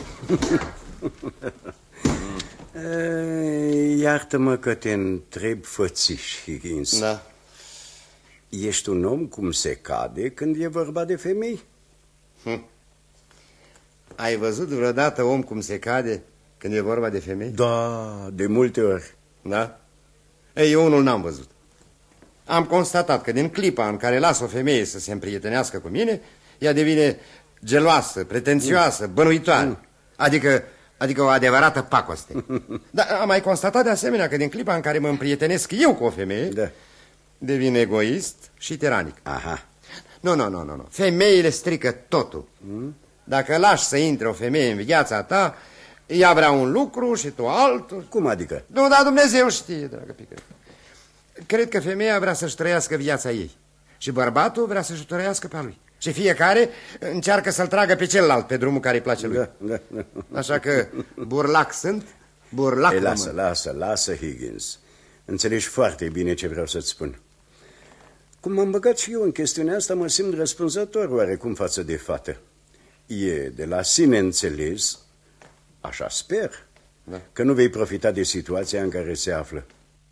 Iartă-mă că te întreb fățiș, Higgins. Da. Ești un om cum se cade când e vorba de femei? Ai văzut vreodată om cum se cade când e vorba de femei? Da, de multe ori. Da? Ei, eu unul n-am văzut. Am constatat că din clipa în care las o femeie să se împrietenească cu mine, ea devine geloasă, pretențioasă, bănuitoare. Adică o adevărată pacoste. Dar am mai constatat de asemenea că din clipa în care mă împrietenesc eu cu o femeie, devine egoist și tiranic. Aha. Nu. Femeile strică totul. Dacă lași să intre o femeie în viața ta, ea vrea un lucru și tu altul. Cum adică? Nu, dar Dumnezeu știe, dragă pică. Cred că femeia vrea să-și trăiască viața ei și bărbatul vrea să-și trăiască pe a lui. Și fiecare încearcă să-l tragă pe celălalt pe drumul care îi place lui. Da. Așa că burlac sunt, burlac rămân. Lasă, Higgins. Înțelegi foarte bine ce vreau să-ți spun. Cum m-am băgat și eu în chestiunea asta, mă simt răspunzător oarecum față de fată. E de la sine înțeles, așa sper, că nu vei profita de situația în care se află.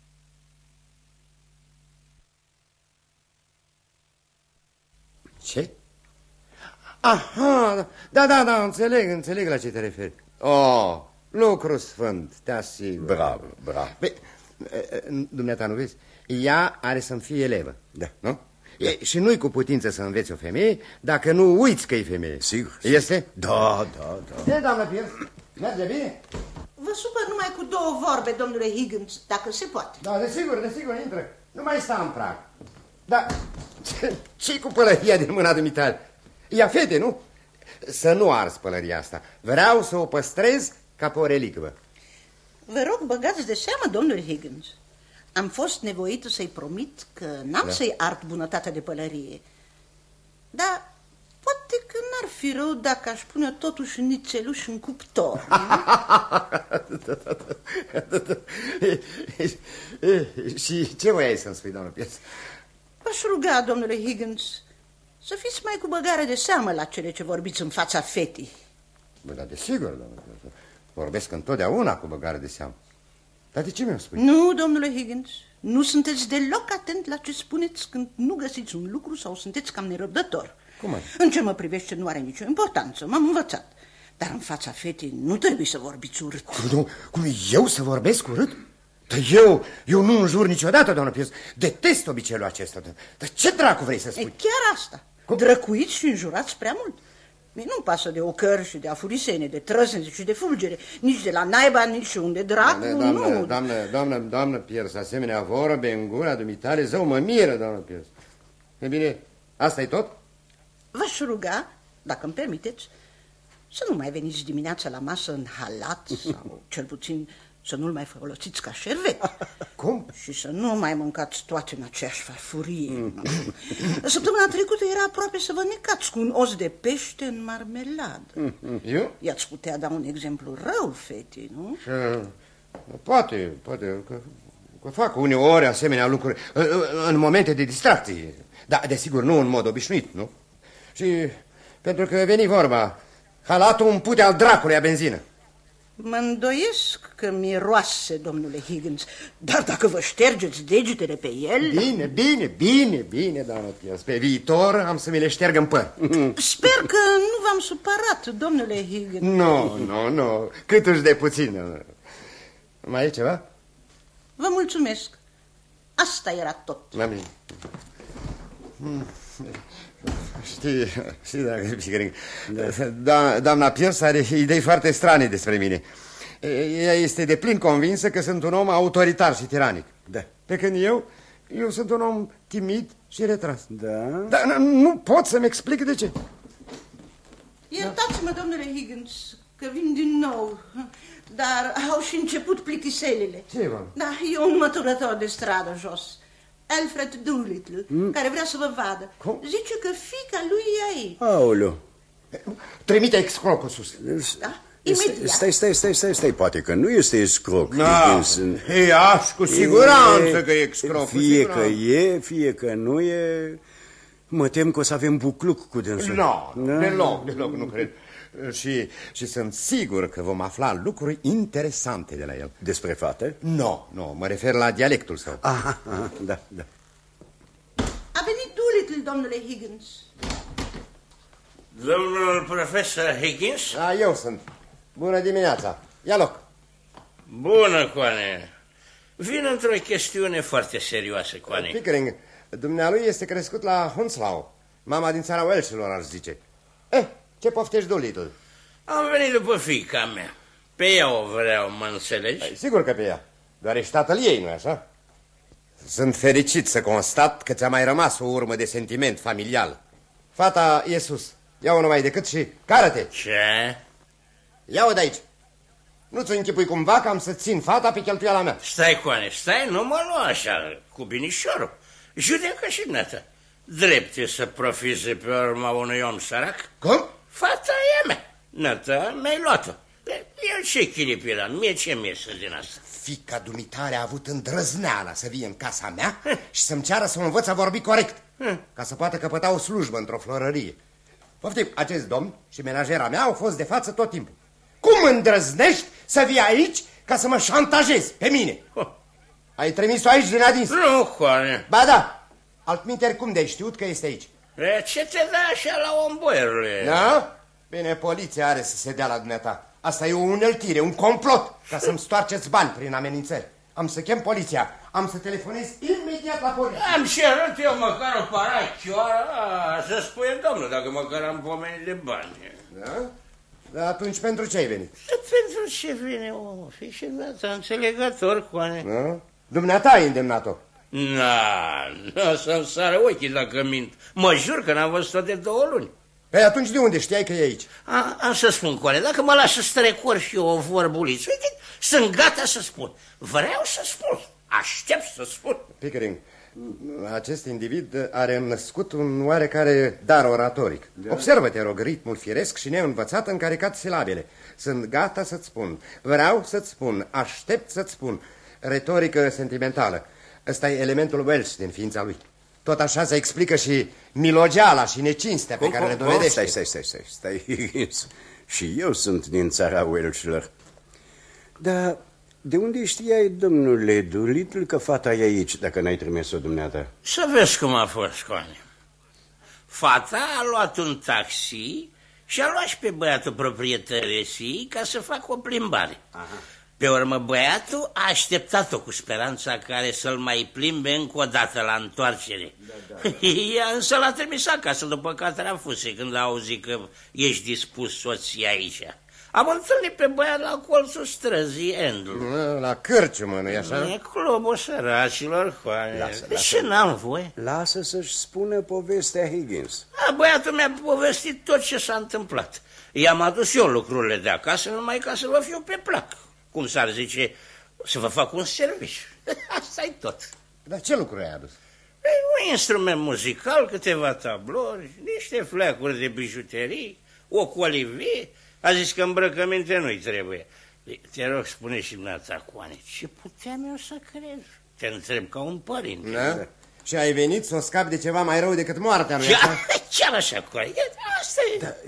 Ce? Aha, da, înțeleg la ce te referi. Oh, lucru sfânt, te asigur. Bravo. Băi, dumneata nu vezi? Ea are să-mi fie elevă, da. Nu? Și nu-i cu putință să înveți o femeie dacă nu uiți că e femeie. Sigur. Este? Da. Ce, doamnă Pierce? Merge bine? Vă supăr numai cu 2 vorbe, domnule Higgins, dacă se poate. Da, desigur, intră. Nu mai sta în prag. Da, ce-i cu pălăria din mâna dumitale? Ia fete, nu? Să nu arzi pălăria asta. Vreau să o păstrez ca pe o relicvă. Vă rog, băgați de seamă, domnule Higgins. Am fost nevoită să-i promit că n-am să-i ard bunătatea de pălărie. Dar poate că n-ar fi rău dacă aș pune totuși nițeluș în cuptor. Și ce voiai să-mi spui, doamnă Pierce? V-aș ruga, domnule Higgins, să fiți mai cu băgare de seamă la cele ce vorbiți în fața fetii. Bă, dar desigur, doamnă Pierce. Vorbesc întotdeauna cu băgare de seamă. Dar de ce mi-o spui? Nu, domnule Higgins, nu sunteți deloc atent la ce spuneți când nu găsiți un lucru sau sunteți cam nerăbdător. Cum ai? În ce mă privește nu are nicio importanță, m-am învățat. Dar în fața fetei nu trebuie să vorbiți urât. Cum eu să vorbesc urât? Dar eu nu înjur niciodată, doamnă Pierce. Detest obiceiul acesta. Dar ce dracu vrei să spui? E chiar asta. Drăcuiți și înjurați prea mult. Mie nu-mi pasă de ocări și de afurisene, de trăsneze și de fulgere, nici de la naiba, nici unde dracu, nu. Doamnă Pierce, asemenea vorbe în gura dumitale, zău mă miră, doamnă Pierce. E bine, asta e tot? V-aș ruga, dacă îmi permiteți, să nu mai veniți dimineața la masă în halat sau cel puțin să nu-l mai folosiți ca șervet. Cum? Și să nu mai mâncați toate în aceeași farfurie. Săptămâna trecută era aproape să vă necați cu un os de pește în marmeladă. Eu? I-ați putea da un exemplu rău fetei, nu? Poate că fac uneori asemenea lucruri în momente de distracție. Dar, desigur, nu în mod obișnuit, nu? Și pentru că veni vorba, halatul un pute al dracului a benzină. Mă îndoiesc că miroase, domnule Higgins, dar dacă vă ștergeți degetele pe el... Bine, doamnă Pierce. Pe viitor am să mi le șterg în păr. Sper că nu v-am supărat, domnule Higgins. Nu, câtuși de puțin. Mai e ceva? Vă mulțumesc. Asta era tot. Știi, dragă Pickering, doamna Pierce are idei foarte strane despre mine. Ea este deplin convinsă că sunt un om autoritar și tiranic. Da. Pe când eu sunt un om timid și retras. Da? Dar nu pot să-mi explic de ce. Iertați-mă, domnule Higgins, că vin din nou, dar au și început plictiselile. Ce, bă? Da, e un măturător de stradă jos, Alfred Doolittle, care vrea să vă vadă. Cum? Zice că fiica lui e aici. Aoleu. Trimite excrocul sus. Da? Imediat. Stai, poate că nu este escroc. E aș cu siguranță că e excroc. Fie că nu e, mă tem că o să avem bucluc cu dânsul. Deloc, nu cred. Și sunt sigur că vom afla lucruri interesante de la el. Despre fată? Nu, mă refer la dialectul său. Aha, da. A venit Doolittle, domnule Higgins. Domnul profesor Higgins? Eu sunt. Bună dimineața. Ia loc. Bună, Coane. Vin într-o chestiune foarte serioasă, Coane. Pickering, dumnealui este crescut la Hounslow, mama din țara Welshilor, aș zice. Ce poftești, Doolittle? Am venit după fiica mea. Pe ea o vreau, mă înțelegi? Sigur că pe ea. Doar ești tatăl ei, nu-i așa? Sunt fericit să constat că ți-a mai rămas o urmă de sentiment familial. Fata e sus. Ia-o numai decât și cară-te. Ce? Ia-o de aici. Nu-ți închipui cumva că am să țin fata pe cheltuiala mea. Stai, Coane, stai, nu mă lua așa, cu binișorul. Judecă și nătă. Drept e să profize pe urma unui om sărac? Cum? Fata e a mea. Nătă, mi-ai luat-o. El ce chilipila, mie ce miesă din asta? Fica dumitare a avut îndrăzneala să vie în casa mea și să-mi ceară să mă învăț a vorbi corect, ca să poată căpăta o slujbă într-o florărie. Poftim, acest domn și menajera mea au fost de față tot timpul. Cum îndrăznești să vii aici ca să mă șantajezi pe mine? Ai trimis-o aici din adins? Nu, Coane. Ba da, altminteri cum de-ai știut că este aici? Ce te dă așa la om, boierule? Da? Bine, poliția are să se dea la dumneata. Asta e o uneltire, un complot, ca să-mi stoarceți bani prin amenințări. Am să chem poliția, am să telefonez imediat la poliție. Am cerut eu măcar o parachioară, să spui domnul, dacă măcar am pomenit de bani. Da? Dar atunci pentru ce ai venit? Pentru ce vine omul? Fii și data înțelegător, Coane. Da? Dumneata ai îndemnat-o. Nu să-mi sară ochii dacă mint. Mă jur că n-am văzut-o de 2 luni. Păi atunci de unde știai că e aici? Am să spun, Coane, dacă mă las să strecor și eu o vorbuliță, uite, sunt gata să spun. Vreau să spun. Aștept să spun. Pickering, acest individ are născut un oarecare dar oratoric. Da. Observă, te rog, ritmul firesc și neînvățat încaricat silabele. Sunt gata să-ți spun, vreau să-ți spun, aștept să-ți spun. Retorică sentimentală. Ăsta e elementul Welsh din ființa lui. Tot așa se explică și milogeala și necinstea pe care le dovedește. Stai, Higgins. Și eu sunt din țara Welshilor. Dar de unde știai, domnule Doolittle, că fata e aici, dacă n-ai trimis-o dumneata? Să vezi cum a fost, Coane. Fata a luat un taxi și a luat și pe băiatul proprietăresii ca să facă o plimbare. Aha. Pe urmă, băiatul a așteptat-o cu speranța care să-l mai plimbe încă o dată la întoarcere. Da. Ea însă l-a trimis acasă după catrafuse când a auzit că ești dispus soții aici. Am întâlnit pe băiat la colțul străzii Endul. La cârciumă, nu-i așa? E clubul săracilor, Coane. Și n-am voie. Lasă să-și spună povestea, Higgins. Băiatul mi-a povestit tot ce s-a întâmplat. I-am adus eu lucrurile de acasă numai ca să vă fiu pe plac. Cum s-ar zice, să vă fac un serviciu. Asta-i tot. Dar ce lucruri ai adus? Un instrument muzical, câteva tablouri, niște fleacuri de bijuterii, o colivie. A zis că îmbrăcăminte nu-i trebuie. Te rog, spune și dumneata, Coane, ce puteam eu să cred? Te întreb ca un părinte. Da? Și ai venit să o scapi de ceva mai rău decât moartea, nu-i așa? Chiar așa, Coane, asta e. Da,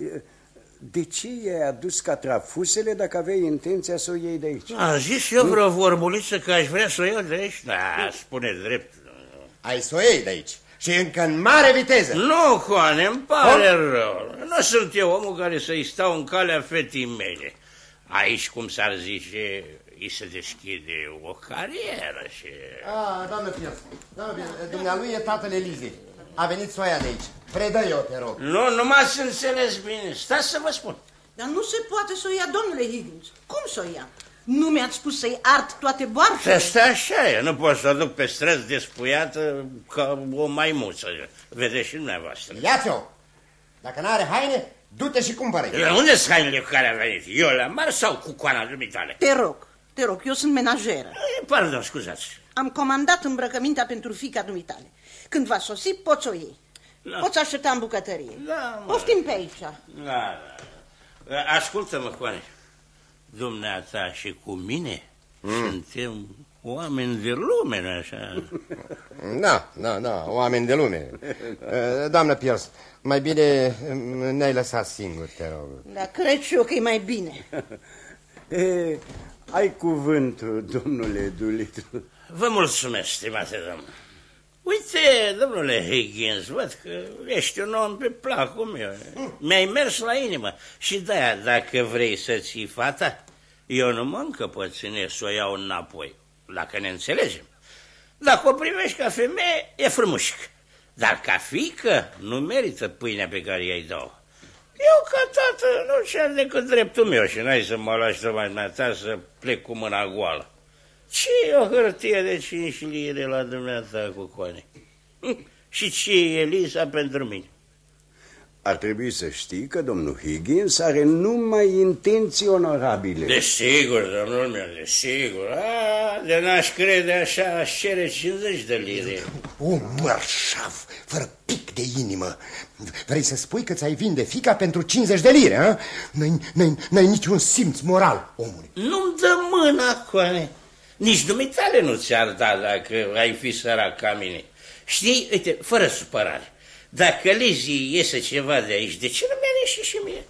de ce i-ai adus catrafusele dacă aveai intenția să o iei de aici? Am zis eu vreo vorbuliță că aș vrea să o iau de aici? Da, spune drept. Ai să o iei de aici. Și încă în mare viteză. Nu, Coane, îmi pare rău. Nu sunt eu omul care să-i stau în calea fetii mele. Aici, cum s-ar zice, îi se deschide o carieră și... Doamnă Pierce, dumnealui e tatăl Elizei. A venit să o ia de aici. Predă-i-o, te rog. Nu m-ați înțeles bine. Stați să vă spun. Dar nu se poate să o ia, domnule Higgins. Cum să o ia? Nu mi-ați spus să-i ard toate boarfele? Asta așa e. Nu pot să o duc pe străzi despuiată ca o maimuță. Vedeți și dumneavoastră. Ia-ți-o! Dacă n-are haine, du-te și cumpără-i. Unde-s hainele cu care a venit? Eu le-am mari sau cu coana dumitale? Te rog, eu sunt menajeră. Pardon, scuzați. Am comandat îmbrăcămintea pentru fiica dumitale. Când va sosi, poți o iei. Da. Poți aștepta în bucătărie. Da, poftim pe aici. Da. Ascultă-mă, Coane. Dumneata și cu mine suntem oameni de lume, nu așa? Da, oameni de lume. Doamnă Pierce, mai bine ne-ai lăsat singur, te rog. Da, cred și eu că e mai bine. Ai cuvântul, domnule Doolittle. Vă mulțumesc, stimate domn. Uite, domnule Higgins, văd că ești un om pe placul meu. Mi-ai mers la inimă. Și de-aia, dacă vrei să ții fata, eu nu mă încăpățânesc să o iau înapoi, dacă ne înțelegem. Dacă o privești ca femeie, e frumușică. Dar ca fiică, nu merită pâinea pe care i-ai dau. Eu, ca tată, nu cer decât dreptul meu și n-ai să mă lași tocmai ta să plec cu mâna goală. Ce e o hârtie de 5 lire la dumneata cu Coane? Și ce e Elisa pentru mine? Ar trebui să știi că domnul Higgins are numai intenții onorabile. Desigur, domnul meu, desigur. De n-aș crede așa, aș cere 50 de lire. Un mărșav, fără pic de inimă. Vrei să spui că ți-ai vinde fiica pentru 50 de lire, a? N-ai niciun simț moral, omule. Nu-mi dă mâna, Coane. Nici dumitale nu ți-ar da dacă ai fi sărac ca mine. Știi, uite, fără supărare. Dacă Lizzie iese ceva de aici, de ce nu mi-a ieșit și mie?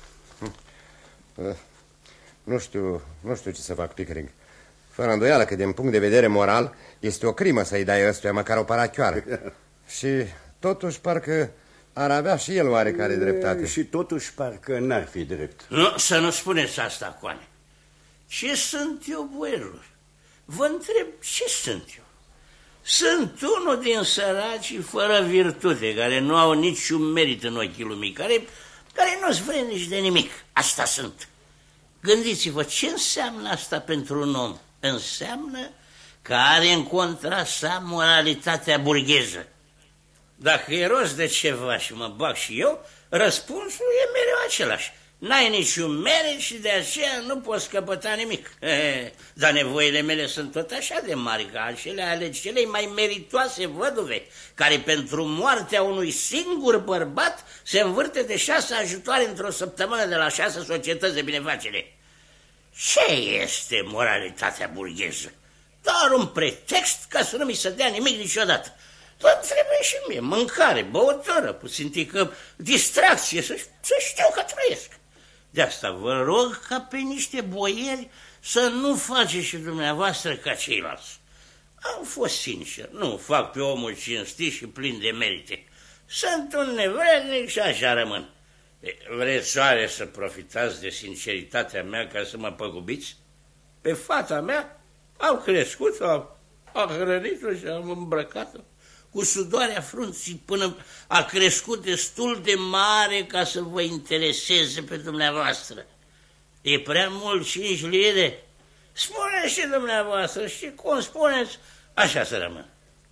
Nu știu ce să fac, Pickering. Fără îndoială că din punct de vedere moral este o crimă să-i dai ăstuia măcar o parachioară. Și totuși parcă ar avea și el oarecare dreptate. Și totuși parcă n-ar fi drept. Nu, să nu spuneți asta, Coane. Ce sunt eu, boierilor? Vă întreb, ce sunt eu? Sunt unul din săracii fără virtute, care nu au niciun merit în ochii lumii, care nu-s vrednici de nimic. Asta sunt. Gândiți-vă, ce înseamnă asta pentru un om? Înseamnă că are în contra sa moralitatea burgheză. Dacă e rost de ceva și mă bag și eu, răspunsul e mereu același. N-ai niciun merit și de aceea nu poți căpăta nimic. Dar nevoile mele sunt tot așa de mari ca acele ale celei mai meritoase văduve, care pentru moartea unui singur bărbat se învârte de 6 ajutoare într-o săptămână de la 6 societăți de binefacere. Ce este moralitatea burgheză? Doar un pretext ca să nu mi se dea nimic niciodată. Dar trebuie și mie mâncare, băutură, puțin tică distracție, să știu că trăiesc. De asta vă rog ca pe niște boieri să nu faceți și dumneavoastră ca ceilalți. Am fost sincer, nu fac pe omul cinstit și plin de merite. Sunt un nevrednic și așa rămân. Vreți oare să profitați de sinceritatea mea ca să mă păgubiți? Pe fata mea am crescut-o, am hrănit-o și am îmbrăcat-o cu sudoarea frunții până a crescut destul de mare ca să vă intereseze pe dumneavoastră. E prea mult 5 lire? Spuneți și dumneavoastră și cum spuneți, așa să rămân.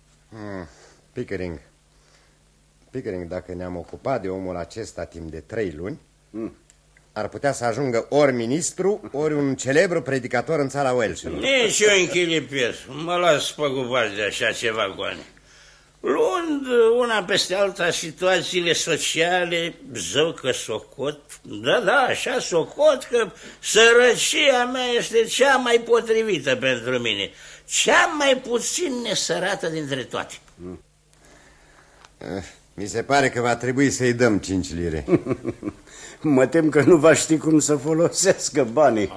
Pickering, dacă ne-am ocupat de omul acesta timp de 3 luni, ar putea să ajungă ori ministru, ori un celebru predicator în țara Wales-ului. Nici eu închilipesc, mă las păgubați de așa ceva, Coane. Luând una peste alta situațiile sociale, zău că socot, da, așa socot că sărăcia mea este cea mai potrivită pentru mine, cea mai puțin nesărată dintre toate. Mi se pare că va trebui să-i dăm 5 lire. Mă tem că nu va ști cum să folosească banii.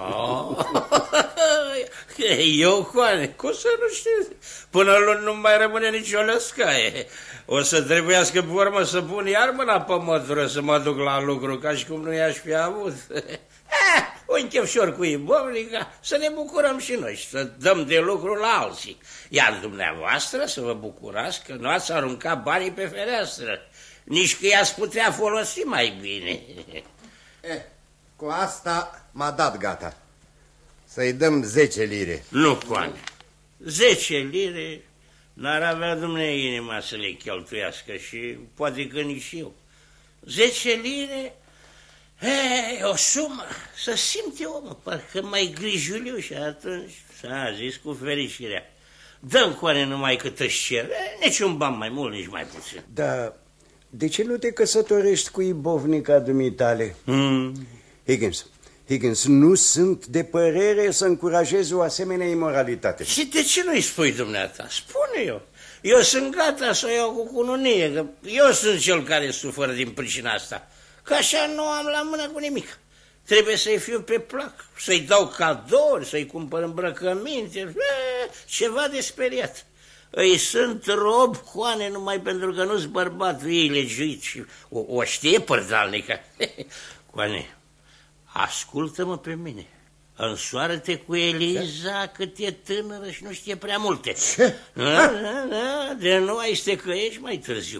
Eu, Coane, cum să nu știu? Până luni nu mai rămâne nicio lăscaie. O să trebuiască pe urmă să pun iar mâna pe mătură să mă duc la lucru, ca și cum nu i-aș fi avut. Un chefșor cu ibovnica, să ne bucurăm și noi și să dăm de lucru la alții. Iar dumneavoastră să vă bucurați că nu ați aruncat banii pe fereastră, nici că i-ați putea folosi mai bine. Cu asta m-a dat gata. Să-i dăm 10 lire. Nu, Coane. 10 lire n-ar avea Dumnezeu inima să le cheltuiască și poate că nici eu. 10 lire, o sumă, să simte omul, parcă mai grijuliu și atunci s-a zis cu fericirea. Dăm, Coane, numai cât își cer, niciun ban mai mult, nici mai puțin. Dar de ce nu te căsătorești cu ibovnica dumitale? Higgins, nu sunt de părere să încurajezi o asemenea imoralitate. Și de ce nu-i spui dumneata? Spune eu. Eu sunt gata să o iau cu cununie, că eu sunt cel care suferă din pricina asta. Că așa nu am la mână cu nimic. Trebuie să-i fiu pe plac, să-i dau cadouri, să-i cumpăr îmbrăcăminte, ceva de speriat. Îi sunt rob, Coane, numai pentru că nu-s bărbat ei legiuit și o știe părdalnică. Coane, ascultă-mă pe mine. Însoară-te cu Eliza, cât e tânără și nu știe prea multe. Ce? Da, de nu ai să te căiești mai târziu.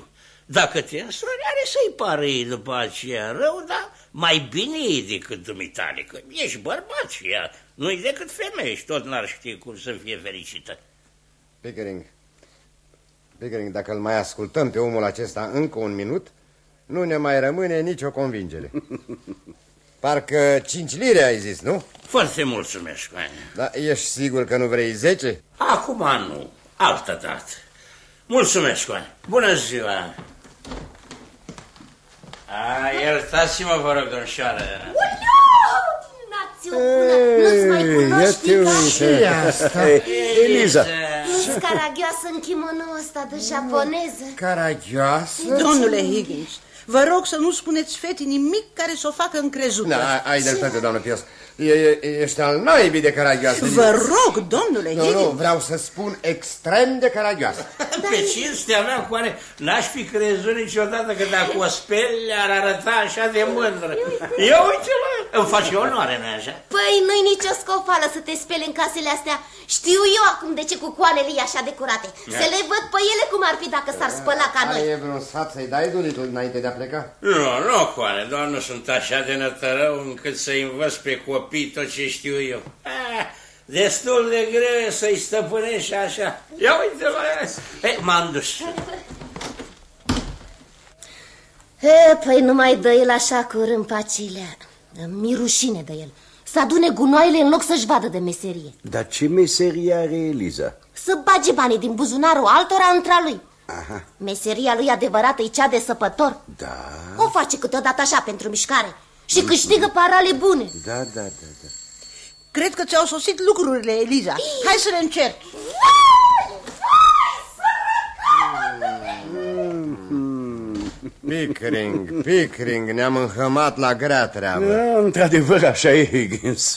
Dacă te însori, are să-i pară ei după aceea rău, dar mai bine e decât dumitale, că ești bărbat și ea nu-i decât femeie și tot n-ar ști cum să fie fericită. Pickering, dacă îl mai ascultăm pe omul acesta încă un minut, nu ne mai rămâne nicio convingere. Parcă 5 lire ai zis, nu? Foarte mulțumesc, Coane. Da, ești sigur că nu vrei 10? Acum nu, altă dată. Mulțumesc, Coane. Bună ziua! Iertați-mă, vă rog, domnișoară. Nu-ți mai cunoști asta. Eliza. Nu-ți caragioasă în kimono ăsta de japoneză. Caragioasă? Domnule Higgins, vă rog să nu spuneți fetei nimic care să o facă încrezută. Da, ai dreptate, doamnă Pios. Ești al naibii de caragioasă. Vă rog, domnule Higgins. Nu, vreau să spun extrem de caragioasă. Pe cinstea mea, Coane, n-aș fi crezut niciodată că dacă o speli ar arăta așa de mândră. Ia uite-mă, îmi face onoare, nu-i așa? Păi nu-i nicio scofală să te speli în casele astea. Știu eu acum de ce cucoanele e așa de curate. Să le văd pe ele cum ar fi dacă s-ar spăla ca noi. Ai vreun sfat să-i dai, Doolittle, înainte de a pleca? Nu, Coane, doar nu sunt așa de nătărău încât să-i învăț pe copii tot ce știu eu. Destul de greu să-i stăpânești așa. Ia uite la ea. M-am dus. Păi nu mai dă el așa cu râmpacilea. Mi-e rușine de el. Să adune gunoaiele în loc să-și vadă de meserie. Dar ce meserie are Eliza? Să bage banii din buzunarul altora între lui. Aha. Meseria lui adevărată e cea de săpător. Da. O face câteodată așa pentru mișcare. Și câștigă parale bune. Da. Cred că ți-au sosit lucrurile, Eliza. Hai să le încerci. Pickering, ne-am înhămat la grea treabă. Da, într-adevăr, așa e, Higgins.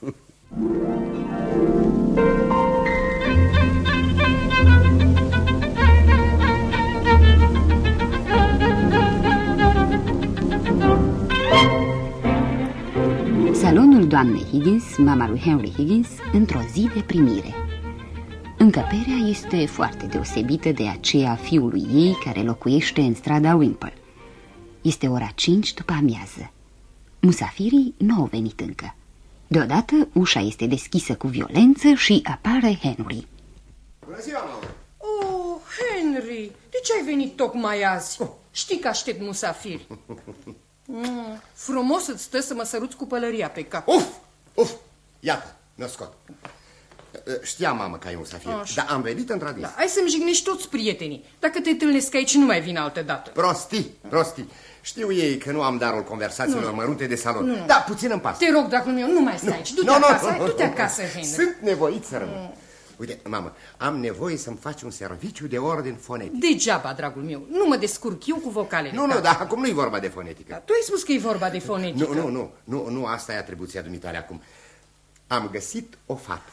Salonul doamnei Higgins, mama lui Henry Higgins, într-o zi de primire. Încăperea este foarte deosebită de aceea a fiului ei care locuiește în strada Wimple. Este ora 5 după amiază. Musafirii nu au venit încă. Deodată ușa este deschisă cu violență și apare Henry. Bună ziua, mamă! Oh, Henry, de ce ai venit tocmai azi? Știi că aștept musafiri. Frumos îți stă să mă săruți cu pălăria pe cap. Uf, iată, ne scot. Știam, mamă, că ai musafiri, dar am venit într-adis. Da, hai să-mi jignești toți prietenii. Dacă te întâlnesc aici, nu mai vin altă dată. Prostii. Știu ei că nu am darul conversațiilor mărunte de salon. Da, puțin în pas. Te rog, dragul meu, nu mai stai aici. Du-te acasă, Henry. Sunt nevoit să rămân. Uite, mamă, am nevoie să-mi faci un serviciu de ordin fonetic. Degeaba, dragul meu, nu mă descurc eu cu vocalele. Nu, dar acum nu-i vorba de fonetică. Da, tu ai spus că e vorba de fonetică. Nu, asta e atribuția dumitale acum. Am găsit o fată.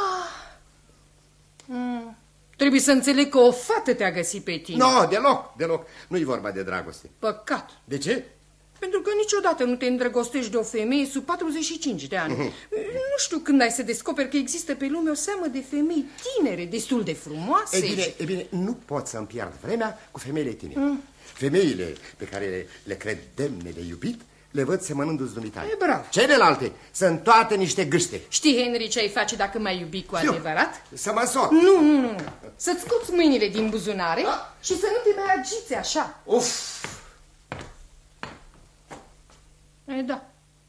Trebuie să înțeleg că o fată te-a găsit pe tine. Nu, deloc. Nu-i vorba de dragoste. Păcat. De ce? Pentru că niciodată nu te îndrăgostești de o femeie sub 45 de ani. Nu știu când ai să descoperi că există pe lume o seamă de femei tinere, destul de frumoase. E bine, nu pot să-mi pierd vremea cu femeile tinere. Femeile pe care le cred demne de iubit, le văd semănându-ți dumitale. Bravo. Celelalte sunt toate niște gâște. Știi, Henry, ce ai face dacă m-ai iubi cu adevărat? Să mă însor. Nu. Să-ți scoți mâinile din buzunare și să nu te mai agiți așa. Uf! Da.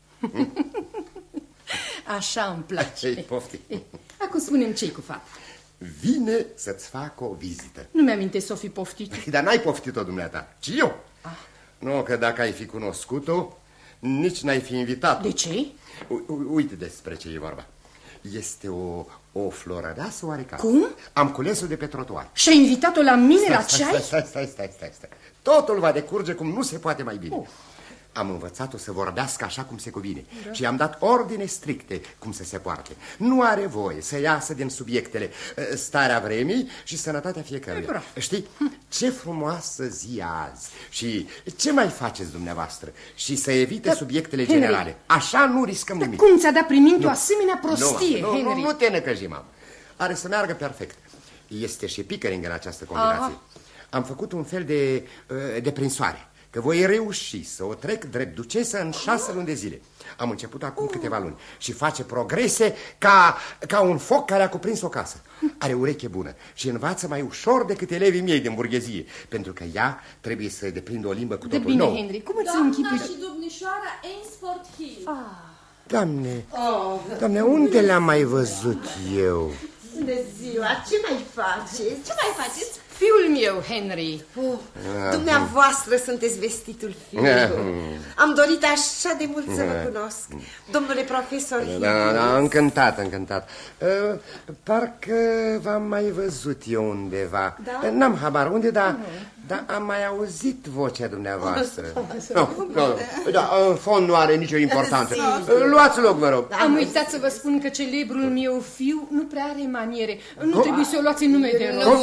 Așa îmi place. Poftim. Acum spune-mi ce-i cu fata. Vine să-ți fac o vizită. Nu mi-aminte să o fi poftit. Dar n-ai poftit-o, dumneata, ci eu. Nu, că dacă ai fi cunoscut-o, nici n-ai fi invitat-o. De ce? Uite despre ce e vorba. Este o florăreasă oarecare. Cum? Am cules-o de pe trotuar. Și-ai invitat-o la mine la ceai? Stai. Totul va decurge cum nu se poate mai bine. Am învățat-o să vorbească așa cum se cuvine și i-am dat ordine stricte cum să se poarte. Nu are voie să iasă din subiectele starea vremii și sănătatea fiecăruia. Știi, ce frumoasă zi azi și ce mai faceți dumneavoastră și să evite subiectele generale. Așa nu riscăm nimic. Cum ți-a dat primind o asemenea prostie, Henry? Nu te necăji, mamă. Are să meargă perfect. Este și Pickering în această combinație. am făcut un fel de prinsoare, că voi reuși să o trec drept ducesă în 6 luni de zile. Am început acum câteva luni și face progrese ca un foc care a cuprins o casă. Are ureche bună și învață mai ușor decât elevii miei din burghezie, pentru că ea trebuie să deprindă o limbă cu totul nou. Bine, Henry, cum îți închipui? Doamna și domnișoara Ainsford Hill. Doamne, unde le-am mai văzut eu? Bună ziua, ce mai faceți? Ce mai faceți? Fiul meu, Henry. Dumneavoastră sunteți vestitul fiului. Am dorit așa de mult să vă cunosc. Domnule profesor Hill. Da, încântat. Parcă v-am mai văzut eu undeva. Da? N-am habar unde, dar am mai auzit vocea dumneavoastră. Da, în fond nu are nicio importanță. Luați loc, vă rog. Am uitat să vă spun că celebrul meu fiu nu prea are maniere. Nu trebuie să o luați în nume de rău.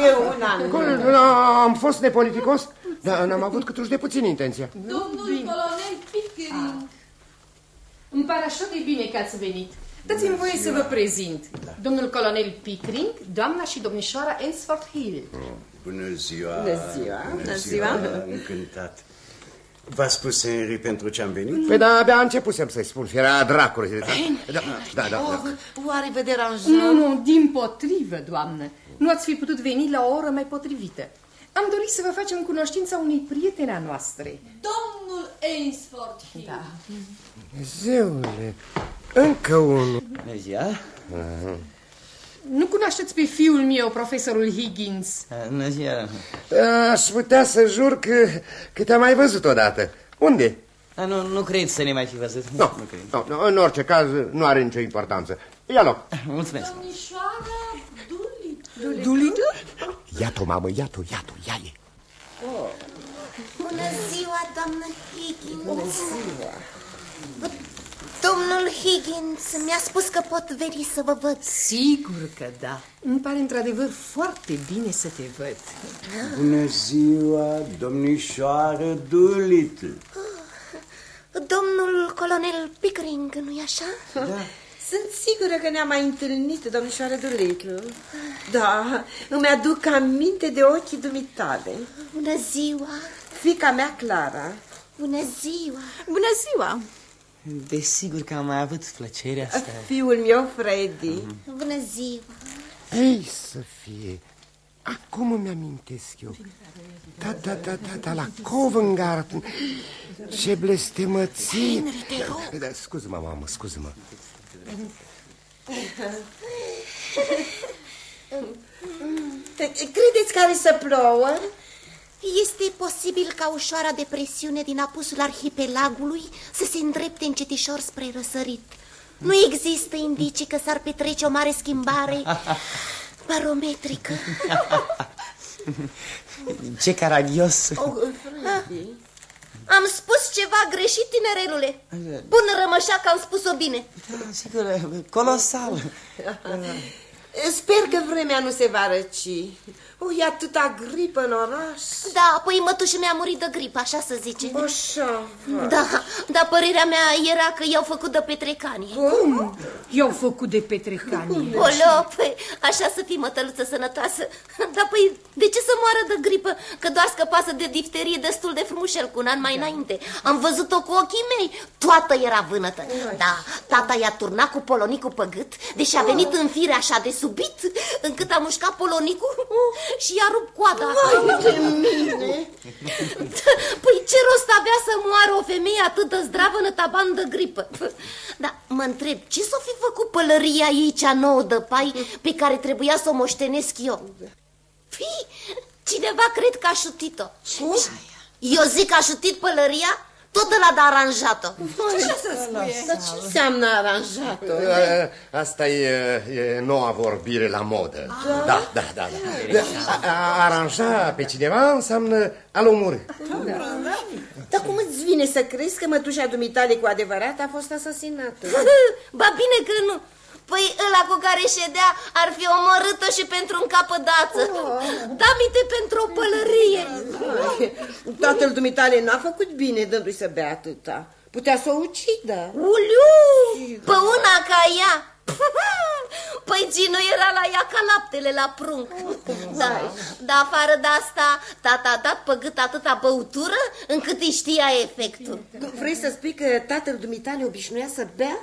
Am fost nepoliticos, dar n-am avut câtuși de puțin intenția. Domnul colonel Pickering. Îmi pare așa de bine că ați venit. Dați-mi voie să vă prezint. Domnul colonel Pickering, doamna și domnișoara Ainsford Hill. Bună ziua. Bună ziua. Încântat. V-a spus Henry pentru ce am venit? Păi da, abia începusem să-i spun, fiera dracului. Da. Oare vă deranjăm? Nu, dimpotrivă, doamnă. Nu ați fi putut veni la o oră mai potrivită. Am dorit să vă facem cunoștința unei prietene a noastre. Domnul Ainsford Hill. Da. Zeule, încă unul. Bună ziua. Nu cunoașteți pe fiul meu, profesorul Higgins? Bună ziua. Aș putea să jur că te-am mai văzut odată. Unde? Nu cred să ne mai fi văzut. Nu, în orice caz nu are nicio importanță. Ia loc. Mulțumesc. Domnișoara Doolittle? Ia-o, mamă, ia-o, ia-e. Bună ziua, doamnă Higgins. Bună ziua. Domnul Higgins mi-a spus că pot veni să vă văd. Sigur că da. Îmi pare într-adevăr foarte bine să te văd. Bună ziua, domnișoară Doolittle. Domnul colonel Pickering, nu-i așa? Da. Sunt sigură că ne-am mai întâlnit, domnișoară Doolittle. Da, îmi aduc aminte de ochii dumitale. Bună ziua. Fiica mea, Clara. Bună ziua. Bună ziua. Desigur că am mai avut plăcerea asta. Fiul meu, Freddy. Bună ziua. Ei să fie. Acum îmi amintesc eu. Da, la Covent Garden. Ce blestemăție. Henry, te rog. Da, scuză-mă, mamă, scuză-mă. Credeți că are să plouă? Este posibil ca ușoara depresiune din apusul arhipelagului să se îndrepte încetișor spre răsărit. Nu există indicii că s-ar petrece o mare schimbare barometrică. Ce caragios. Am spus ceva greșit, tinerelule. Bună rămășa că am spus-o bine. Sigur, colosal. Sper că vremea nu se va răci. E atâta gripă în oraș. Da, apoi mătușa mea a murit de gripă, așa să zice. Așa. Da, dar părerea mea era că i-au făcut de petrecanie. Cum? I-au făcut de petrecanie? Oleo, păi, așa să fii mătăluță sănătoasă. Dar păi, de ce să moară de gripă? Că doar scăpasă de difterie destul de frumușel cu un an mai înainte. Am văzut-o cu ochii mei. Toată era vânătă. Da, tata i-a turnat cu polonicul pe gât, deși a venit în fire așa de subit, încât a mușcat polonicul și i-a rupt coada. Vai de mine! Păi ce rost avea să moară o femeie atât de zdravă în taban de gripă? Da, mă întreb, ce s-o fi făcut pălăria ei cea nouă de pai pe care trebuia să o moștenesc eu? Fii, cineva cred că a șutit-o. Eu zic că a șutit pălăria, tot de la de aranjat-o. Ce să spui? Dar ce înseamnă aranjat-o? Asta e noua vorbire la modă. Da. Aranja pe cineva înseamnă a-l omorî. Dar cum îți vine să crezi că mătușa dumitale cu adevărat a fost asasinată? Ba bine că nu. Păi ăla cu care ședea ar fi omorât-o și pentru un capădață. Da-mi-te pentru o pălărie. Tatăl dumitale n-a făcut bine dându-i să bea atâta. Putea să o ucidă. Uliu, pe una ca ea. Păi Gino era la ea ca laptele la prunc. Dar afară de asta, tata a dat pe gât atâta băutură încât îi știa efectul. Vrei să spui că tatăl dumitale obișnuia să bea?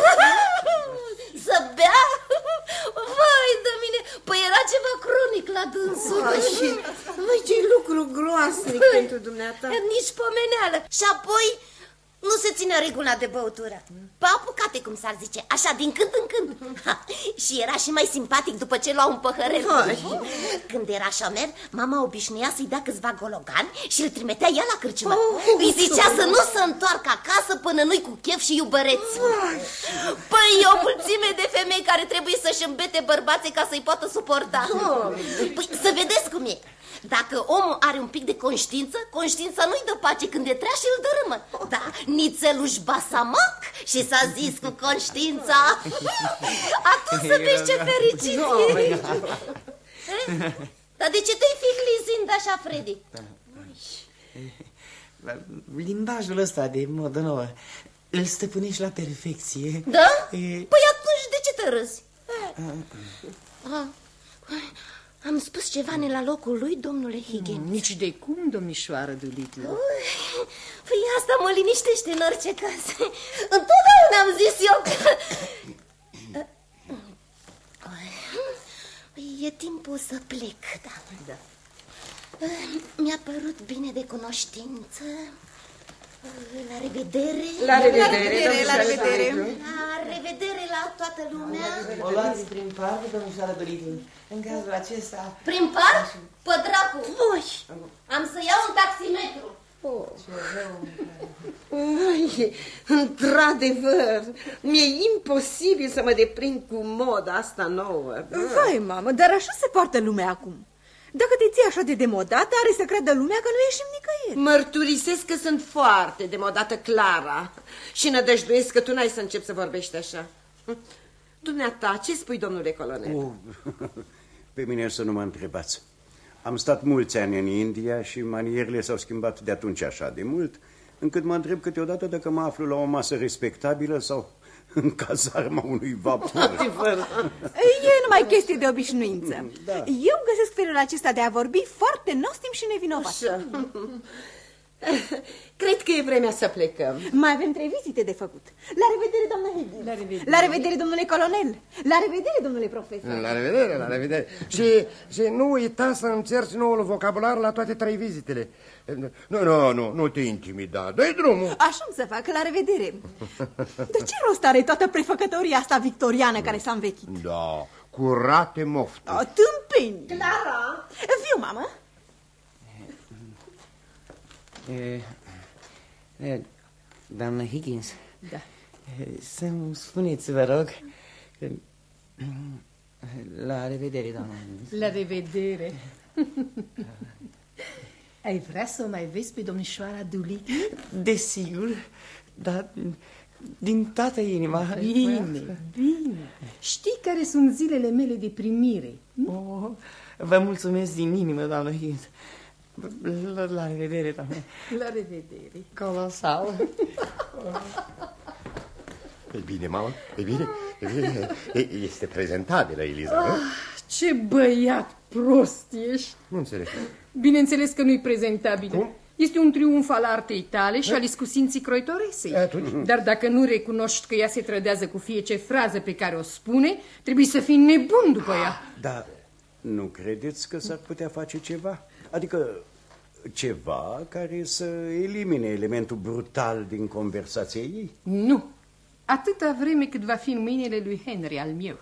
Să bea? Vai de mine, păi era ceva cronic la dânsul. Măi, ce lucru groasnic pentru dumneata. Nici pomeneală. Și apoi nu se ținea regula de băutură. Pe apucate, cum s-ar zice, așa din când în când. Și era și mai simpatic după ce lua un păhărel. Când era șomer, mama obișnuia să-i dea câțiva gologani și îl trimitea ea la cârciumă. Îi zicea să nu se întoarcă acasă până nu-i cu chef și iubăreț. Păi e o mulțime de femei care trebuie să-și îmbete bărbații ca să-i poată suporta. Păi să vedeți cum e. Dacă omul are un pic de conștiință, conștiința nu-i dă pace când e trea și îl dărâmă. Da, nițeluș basamac și s-a zis cu conștiința. Atunci să vezi ce fericit e. Dar de ce te-ai fi glizind așa, Freddy? Limbajul ăsta de modă nouă îl stăpânești la perfecție. Da? Păi atunci de ce te râzi? Am spus ceva ne la locul lui, domnule Higgins? Nici de cum, domnișoară Doolittle. Păi asta mă liniștește în orice caz. Întotdeauna am zis eu că... E timpul să plec, da. Mi-a părut bine de cunoștință. La revedere. La revedere, la revedere. La revedere la toată lumea. O luați prin parc, domnișoară Doolittle. În cazul acesta... Prin parc? Pă dracu! Am să iau un taximetru. Într-adevăr, mi-e imposibil să mă deprind cu moda asta nouă. Vai, mamă, dar așa se poartă lumea acum. Dacă te ții așa de demodată, are să creadă lumea că nu ieșim nicăieri. Mărturisesc că sunt foarte demodată, Clara. Și nădăjduiesc că tu n-ai să începi să vorbești așa. Dumneata, ce spui, domnule colonel? Pe mine să nu mă întrebați. Am stat mulți ani în India și manierele s-au schimbat de atunci așa de mult, încât mă întreb câteodată dacă mă aflu la o masă respectabilă sau în cazarma unui vapor. E numai chestie de obișnuință. Da. Eu găsesc felul acesta de a vorbi foarte nostim și nevinovat. Cred că e vremea să plecăm. Mai avem 3 vizite de făcut. La revedere, doamnă Higgins. La revedere, domnule colonel. La revedere, domnule profesor. La revedere, la revedere. Și nu uita să încerci noul vocabular la toate 3 vizitele. Nu te intimida, dă-i drumul. Așa să fac, la revedere. De ce rost are toată prefăcătoria asta victoriană care s-a învechit? Da, curate mofte. Tâmpeni. Clara! Viu, mamă. Doamnă Higgins, da. Să-mi spuneți, vă rog, la revedere, doamnă Higgins. La revedere. Ai vrea să o mai vezi pe domnișoara Doolittle? Desigur, dar din toată inima. Bine. Știi care sunt zilele mele de primire? Vă mulțumesc din inimă, doamnă Higgins. La revedere, doamne. La revedere. Colosal. E bine, mamă, e bine. Este prezentabilă, Eliza. Ce băiat prost ești. Nu înțeleg. Bineînțeles că nu-i prezentabilă. Este un triumf al artei tale și al iscusinții croitoresei. Dar dacă nu recunoști că ea se trădează cu fiecare frază pe care o spune, trebuie să fii nebun după ea. Da, nu credeți că s-ar putea face ceva? Adică ceva care să elimine elementul brutal din conversația ei? Nu. Atâta vreme cât va fi în mâinile lui Henry, al meu.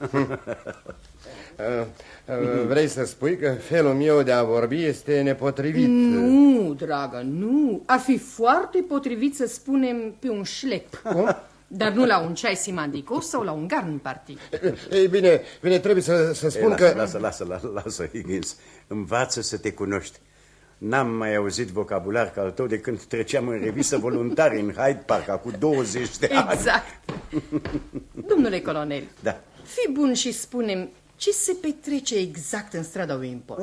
Vrei să spui că felul meu de a vorbi este nepotrivit? Nu, dragă, nu. Ar fi foarte potrivit să spunem pe un șlep. Dar nu la un ceai simandicos sau la un garn party. Ei bine, trebuie să spun că... Lasă, Higgins. Învață să te cunoști. N-am mai auzit vocabular ca al tău de când treceam în revistă voluntari în Hyde Park acum 20 de ani. Exact. Domnule colonel, da. Fii bun și spune-mi ce se petrece exact în strada Wimpole.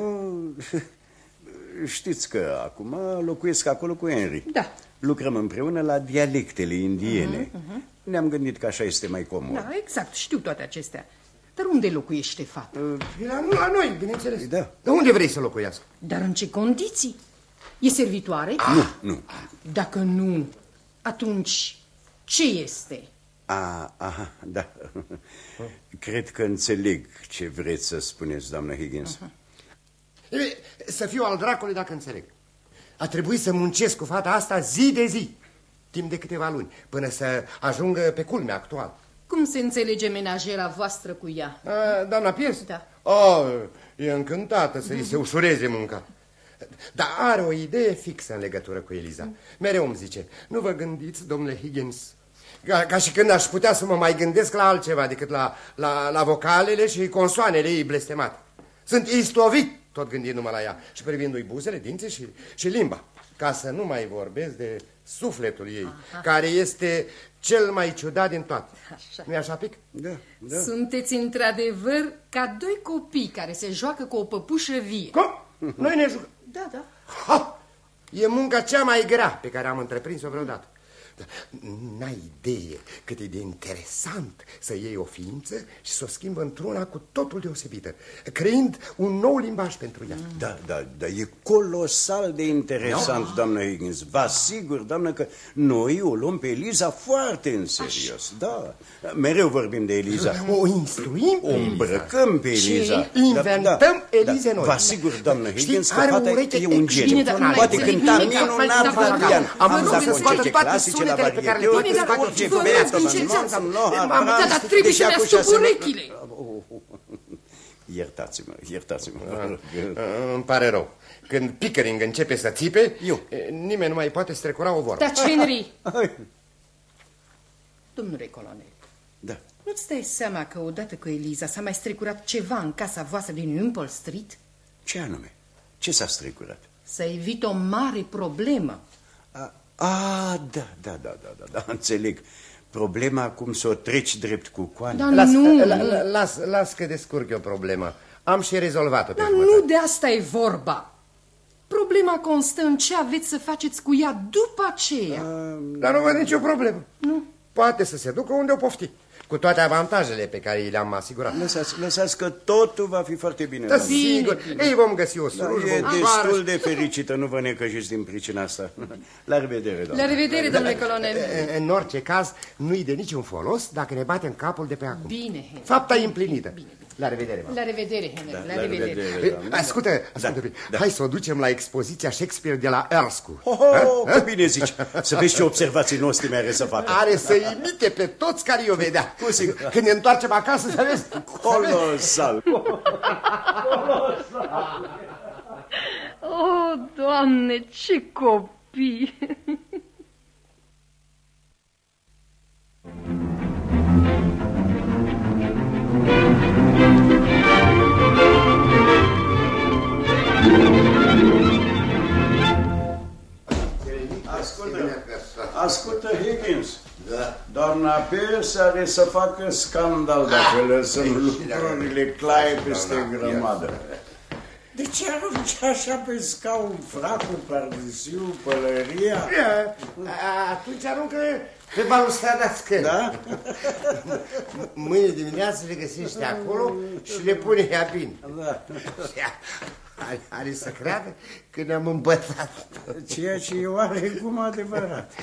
Știți că acum locuiesc acolo cu Henry. Da. Lucrăm împreună la dialectele indiene. Ne-am gândit că așa este mai comod. Da, exact, știu toate acestea. Dar unde locuiește fata? La noi, bineînțeles. Da. Dar unde vrei să locuiască? Dar în ce condiții? E servitoare? Nu. Dacă nu, atunci ce este? Aha, da. Cred că înțeleg ce vreți să spuneți, doamnă Higgins. Să fiu al dracului dacă înțeleg. A trebuit să muncesc cu fata asta zi de zi, timp de câteva luni, până să ajungă pe culmea actual. Cum se înțelege menajera voastră cu ea? Doamna Pierce? Da. E încântată să-i se ușureze munca. Dar are o idee fixă în legătură cu Eliza. Mereu îmi zice, nu vă gândiți, domnule Higgins, ca și când aș putea să mă mai gândesc la altceva decât la vocalele și consoanele ei blestemate. Sunt istovit tot gândindu-mă la ea și privindu-i buzele, dinții și limba. Ca să nu mai vorbesc de sufletul ei, care este cel mai ciudat din toate. Nu-i așa, Pic? Da. Sunteți într-adevăr ca doi copii care se joacă cu o păpușă vie. Cum? Noi ne jucăm. Da. E munca cea mai grea pe care am întreprins-o vreodată. N-ai idee cât e de interesant să iei o ființă și să o schimbă într-una cu totul deosebită, creând un nou limbaj pentru ea. Da, e colosal de interesant, doamnă Higgins. Vă asigur, doamnă, că noi o luăm pe Eliza foarte în serios. Da, mereu vorbim de Eliza. O instruim o îmbrăcăm pe Eliza. Și inventăm Elize noi. Vă asigur, doamnă Higgins, că are fata e un geniu. Poate cânta minunat la pian. Am văzut să scoată toate sunetele pe care le poate să facă orice femească. Dar trebuie să ne astup urechile. Iertați-mă. Îmi pare rău. Când Pickering începe să țipe, nimeni nu mai poate strecura o vorbă. Taci, Henry! Domnule colonel, da. nu-ți dai seama că odată cu Eliza s-a mai strecurat ceva în casa voastră din Wimpole Street? Ce anume? Ce s-a strecurat? S-a evit o mare problemă. Da, înțeleg. Problema cum să o treci drept cu coane. Las că descurc eu problema. Am și rezolvat-o. Dar nu de asta e vorba. Problema constă în ce aveți să faceți cu ea după aceea. Dar nu văd nicio problemă. Nu. Poate să se ducă unde o pofti, cu toate avantajele pe care le-am asigurat. Lăsați că totul va fi foarte bine. Da, sigur, ei vom găsi o slujbă. E destul de fericită, nu vă necăjiți din pricina asta. La revedere, doamne. La revedere, domnule colonel. În orice caz, nu-i de niciun folos dacă ne batem capul de pe acum. Bine, Henry. Fapta e împlinită. La revedere, La revedere, Henry. La revedere. Ascultă, hai să o ducem la expoziția Shakespeare de la Erscu. Că bine zici. Să vezi ce observații noastre are să facă. Are să imite pe toți care i-o vedea. Când ne întoarcem acasă, să vezi. Colosal. Oh, Doamne, ce copii! Ascultă, Higgins. Da. Doamna Pierce are să facă scandal dacă lăsăm lucrurile clare peste grămadă. De ce arunci așa pe scaun fracul, pardesiu, pălăria? Atunci aruncă pe balustrada scării. Da? Mâine dimineață le găsește acolo și le pune ea bine. Da. Are să creadă că ne-am îmbătat. Ceea ce e oarecum adevărat.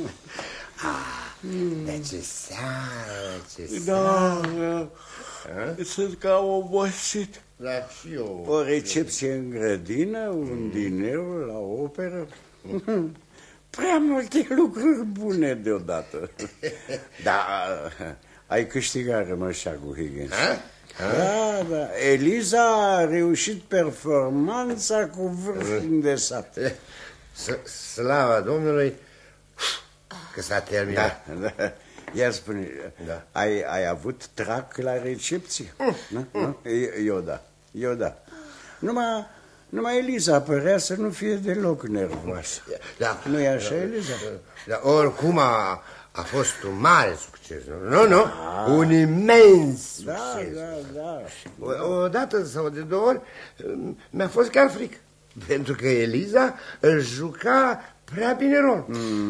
Dar ce seară, Da, sunt ca obosit. Da, și eu. O recepție în grădină, un diner la operă. Prea multe lucruri bune deodată. Da, ai câștigat rămășagul, Higgins. Da. Eliza a reușit performanța cu vârf îndesat. Slava Domnului că s-a terminat. Da. Ia spune, ai avut trac la recepție? Eu da. Numai Eliza părea să nu fie deloc nervoasă. Nu-i așa, Eliza? Oricum a fost un mare succes, nu? Un imens succes. Da. O dată sau de două ori mi-a fost chiar frică, pentru că Eliza îl juca prea bine rol.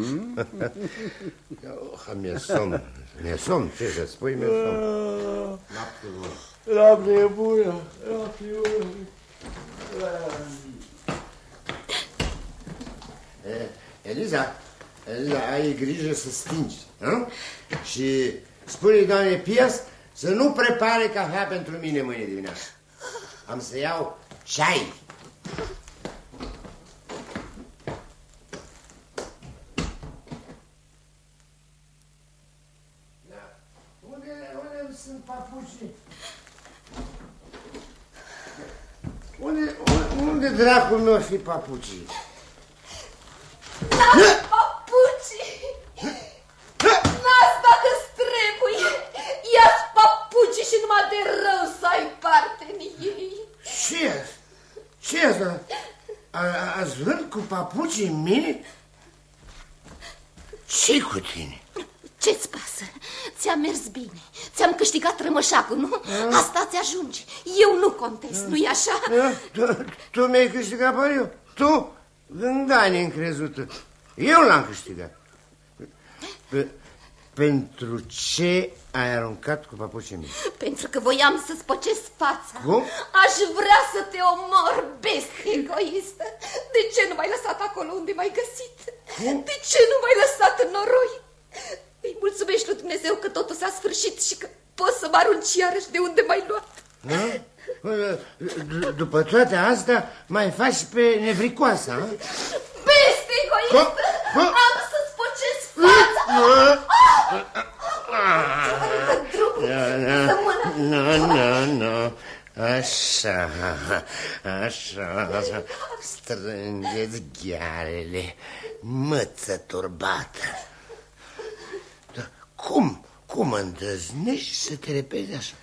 Mi-e somn, ce să spui, mi-e somn. Noapte e bună, noapte e bună. Eliza, ai grijă să stingi, nu? Și spune-i doamne Pias să nu prepare cafea pentru mine mâine dimineață. Am să iau ceai. Unde sunt papucii? Unde dracul meu fi papucii? Las papucii! Las dacă-ți trebuie! Ia-ți papucii și numai de rău să ai parte în ei! Ce e asta? Ați vrut cu papucii mine? Ce cu tine? Ce-ți pasă? Ți-a mers bine. Ți-am câștigat rămășacul, nu? Asta ți ajunge. Eu nu contest, nu-i așa? Tu mi-ai câștigat pariu? Tu? Gândane încrezută. Eu l-am câștigat. Pentru ce ai aruncat cu papucii mei? Pentru că voiam să-ți păcesc fața. Cum? Aș vrea să te omor, bestie egoistă. De ce nu m-ai lăsat acolo unde m-ai găsit? Cum? De ce nu m-ai lăsat în noroi? Îi mulțumești lui Dumnezeu că totul s-a sfârșit și că poți să mă arunci iarăși de unde m-ai luat. După toate astea mai faci pe nevricoasă, ha? Bestie egoistă! Am să-ți păcesc fața! Nu. Așa, strângeți ghearele, măță turbată. Dar cum îndrăznești să te repezi așa?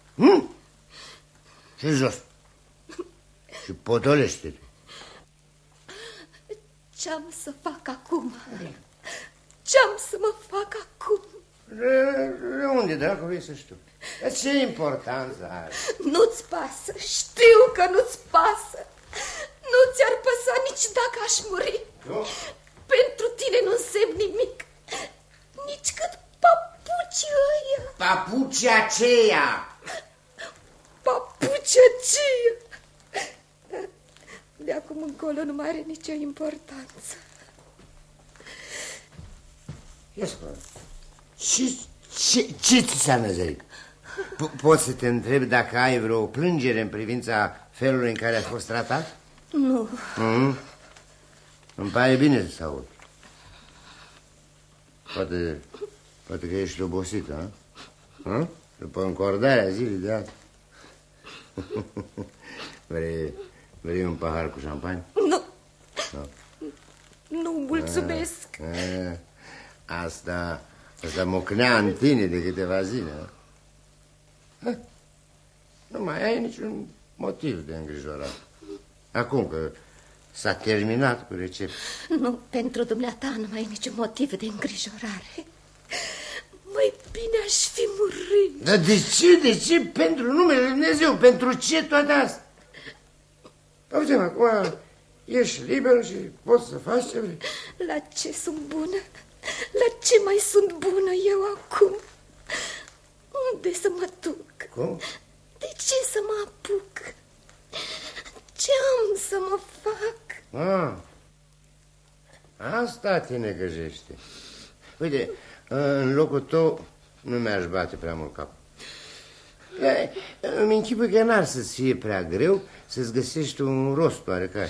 Și jos. Și potolește-te. Ce-am să fac acum? Ce-am să mă fac acum? De unde, dracu, vrei să știu? Dar ce importanță are? Nu-ți pasă, știu că nu-ți pasă. Nu ți-ar păsa nici dacă aș muri. Pentru tine nu însemn nimic. Nici cât papucii ăia. Papucii aceea! Papucii aceea! De acum încolo nu mai are nicio importanță. Ia spune, ce ți s-a năzărit? Poți să te întrebi dacă ai vreo plângere în privința felului în care ai fost tratat? Nu. Îmi pare bine să aud. Poate că ești obosită, ha? După încordarea zilei de azi. Vrei un pahar cu șampanie? Nu. Nu, mulțumesc. Asta mocnea în tine de câteva zile. Nu mai ai niciun motiv de îngrijorare. Acum că s-a terminat cu recepția. Nu, pentru dumneata nu mai ai niciun motiv de îngrijorare. Mai bine aș fi murit. Dar de ce? Pentru numele Lui Dumnezeu, pentru ce toate astea? Uite-mă, acum ești liber și poți să faci ce vrei. La ce sunt bună? La ce mai sunt bună eu acum? Unde să mă duc? Cum? De ce să mă apuc? Ce am să mă fac? Asta te negăjește. Uite, în locul tău nu mi-aș bate prea mult cap. Îmi închipui că n-ar să-ți fie prea greu să-ți găsești un rost oarecare.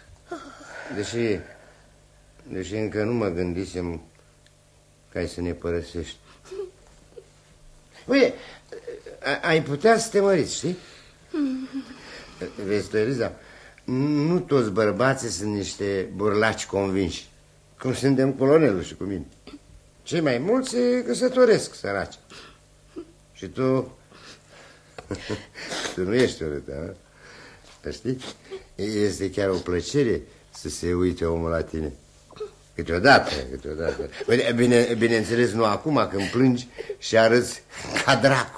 Deși încă nu mă gândisem că ai să ne părăsești. Uite, ai putea să te măriți, știi? Vezi tu, Eliza, nu toți bărbații sunt niște burlaci convinși, cum suntem colonelul și cu mine. Cei mai mulți se căsătoresc, săraci. Și tu nu ești urâtă, a? Știi? Este chiar o plăcere să se uite omul la tine. Câteodată. Bineînțeles, nu acum când plângi și arăți ca dracu.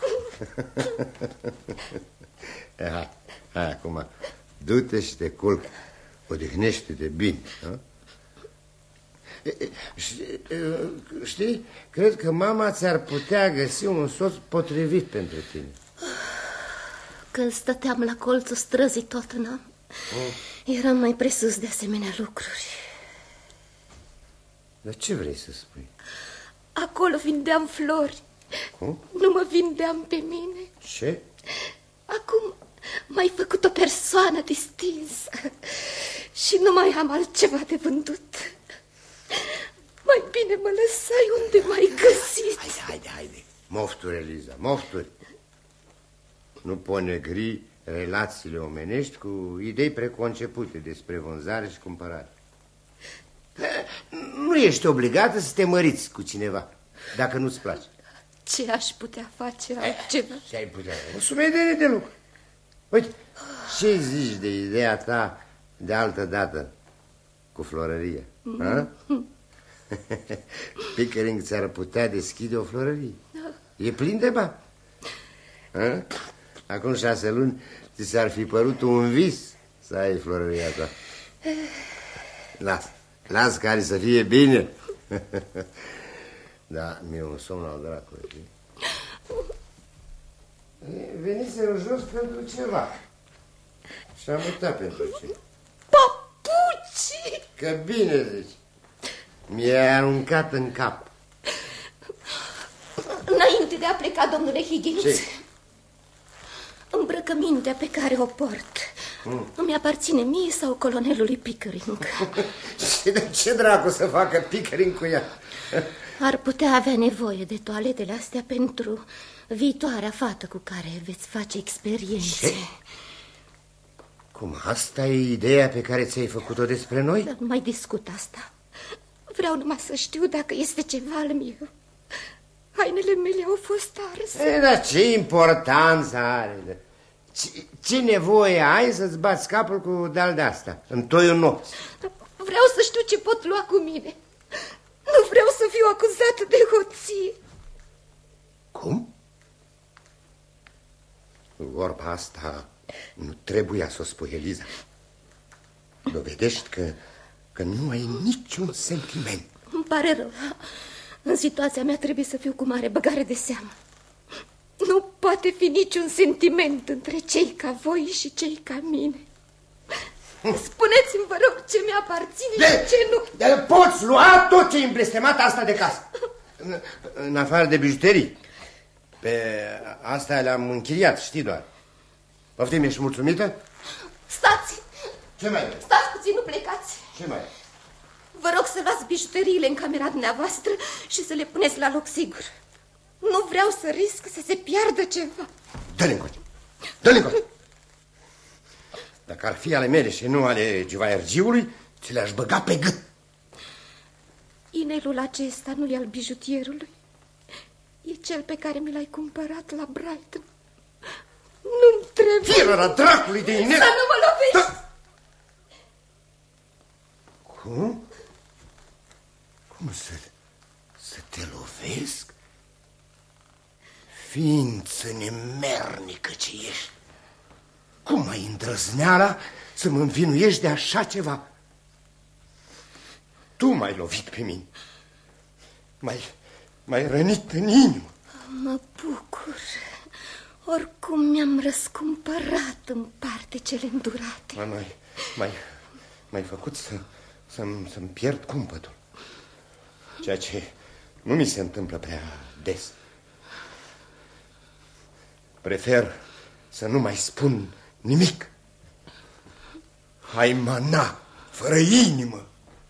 Hai, acum, du-te și te culc. Odihnește-te bine. Știi, cred că mama ți-ar putea găsi un soț potrivit pentru tine. Când stăteam la colțul străzii Tottenham, eram mai presus de asemenea lucruri. Dar ce vrei să spui? Acolo vindeam flori. Cum? Nu mă vindeam pe mine. Ce? Acum m-ai făcut o persoană distinsă și nu mai am altceva de vândut. Mai bine mă lăsai unde m-ai găsit. Haide. Mofturi, Eliza, mofturi. Nu pot negri relațiile omenești cu idei preconcepute despre vânzare și cumpărare. Nu ești obligată să te măriți cu cineva, dacă nu-ți place. Ce aș putea face altceva? Ce ai putea? O sumedenie de lucru. Uite, ce zici de ideea ta de altă dată cu florăria? Pickering ți-ar putea deschide o florărie. E plin de bani. Acum 6 luni ți s-ar fi părut un vis să ai florăria ta. Las care să fie bine. Da, mi-e un somn al dracului. Venisem jos pentru ceva și am uitat pentru ce. Papuci! Că bine zici. Mi-a aruncat în cap. Înainte de a pleca, domnule Higgins, ce? Îmbrăcămintea pe care o port îmi aparține mie sau colonelului Pickering? Și de ce dracu să facă Pickering cu ea? Ar putea avea nevoie de toaletele astea pentru viitoarea fată cu care veți face experiențe. Ce? Cum, asta e ideea pe care ți-ai făcut-o despre noi? Dar nu mai discut asta. Vreau numai să știu dacă este ceva al meu. Hainele mele au fost arse. Dar ce importanță are? Ce nevoie ai să-ți bați capul cu de-al de-asta, în toiul nopți? Vreau să știu ce pot lua cu mine. Nu vreau să fiu acuzată de hoție. Cum? Vorba asta nu trebuia să o spui, Eliza. Dovedești că nu ai niciun sentiment. Îmi pare rău. În situația mea trebuie să fiu cu mare băgare de seamă. Nu poate fi niciun sentiment între cei ca voi și cei ca mine. Spuneți-mi, vă rog, ce mi-aparține și ce nu. Dar poți lua tot ce-i îmblestemat asta de casă. În afară de bijuterii. Pe asta le-am închiriat, știi doar. Poftim, ești mulțumită? Stați! Ce mai? Stați puțin, nu plecați. Ce mai? Vă rog să luați bijuteriile în camera dumneavoastră și să le puneți la loc sigur. Nu vreau să risc să se piardă ceva. Dă-le încoace. Dă-le încoace. Dacă ar fi ale mele și nu ale givaiergiului, ți le-aș băga pe gât. Inelul acesta nu e al bijutierului. E cel pe care mi l-ai cumpărat la Brighton. Nu-mi trebuie. Tiră-la dracului de inel. Să nu mă lovești. Da. Cum? Cum să te lovesc? Ființă nemernică ce ești. Cum ai îndrăzneala să mă învinuiești de așa ceva? Tu m-ai lovit pe mine. M-ai rănit în inimă. Mă bucur. Oricum mi-am răscumpărat în parte cele îndurate. M-ai făcut să-mi pierd cumpătul. Ceea ce nu mi se întâmplă prea des. Prefer să nu mai spun nimic. Haimana, fără inimă.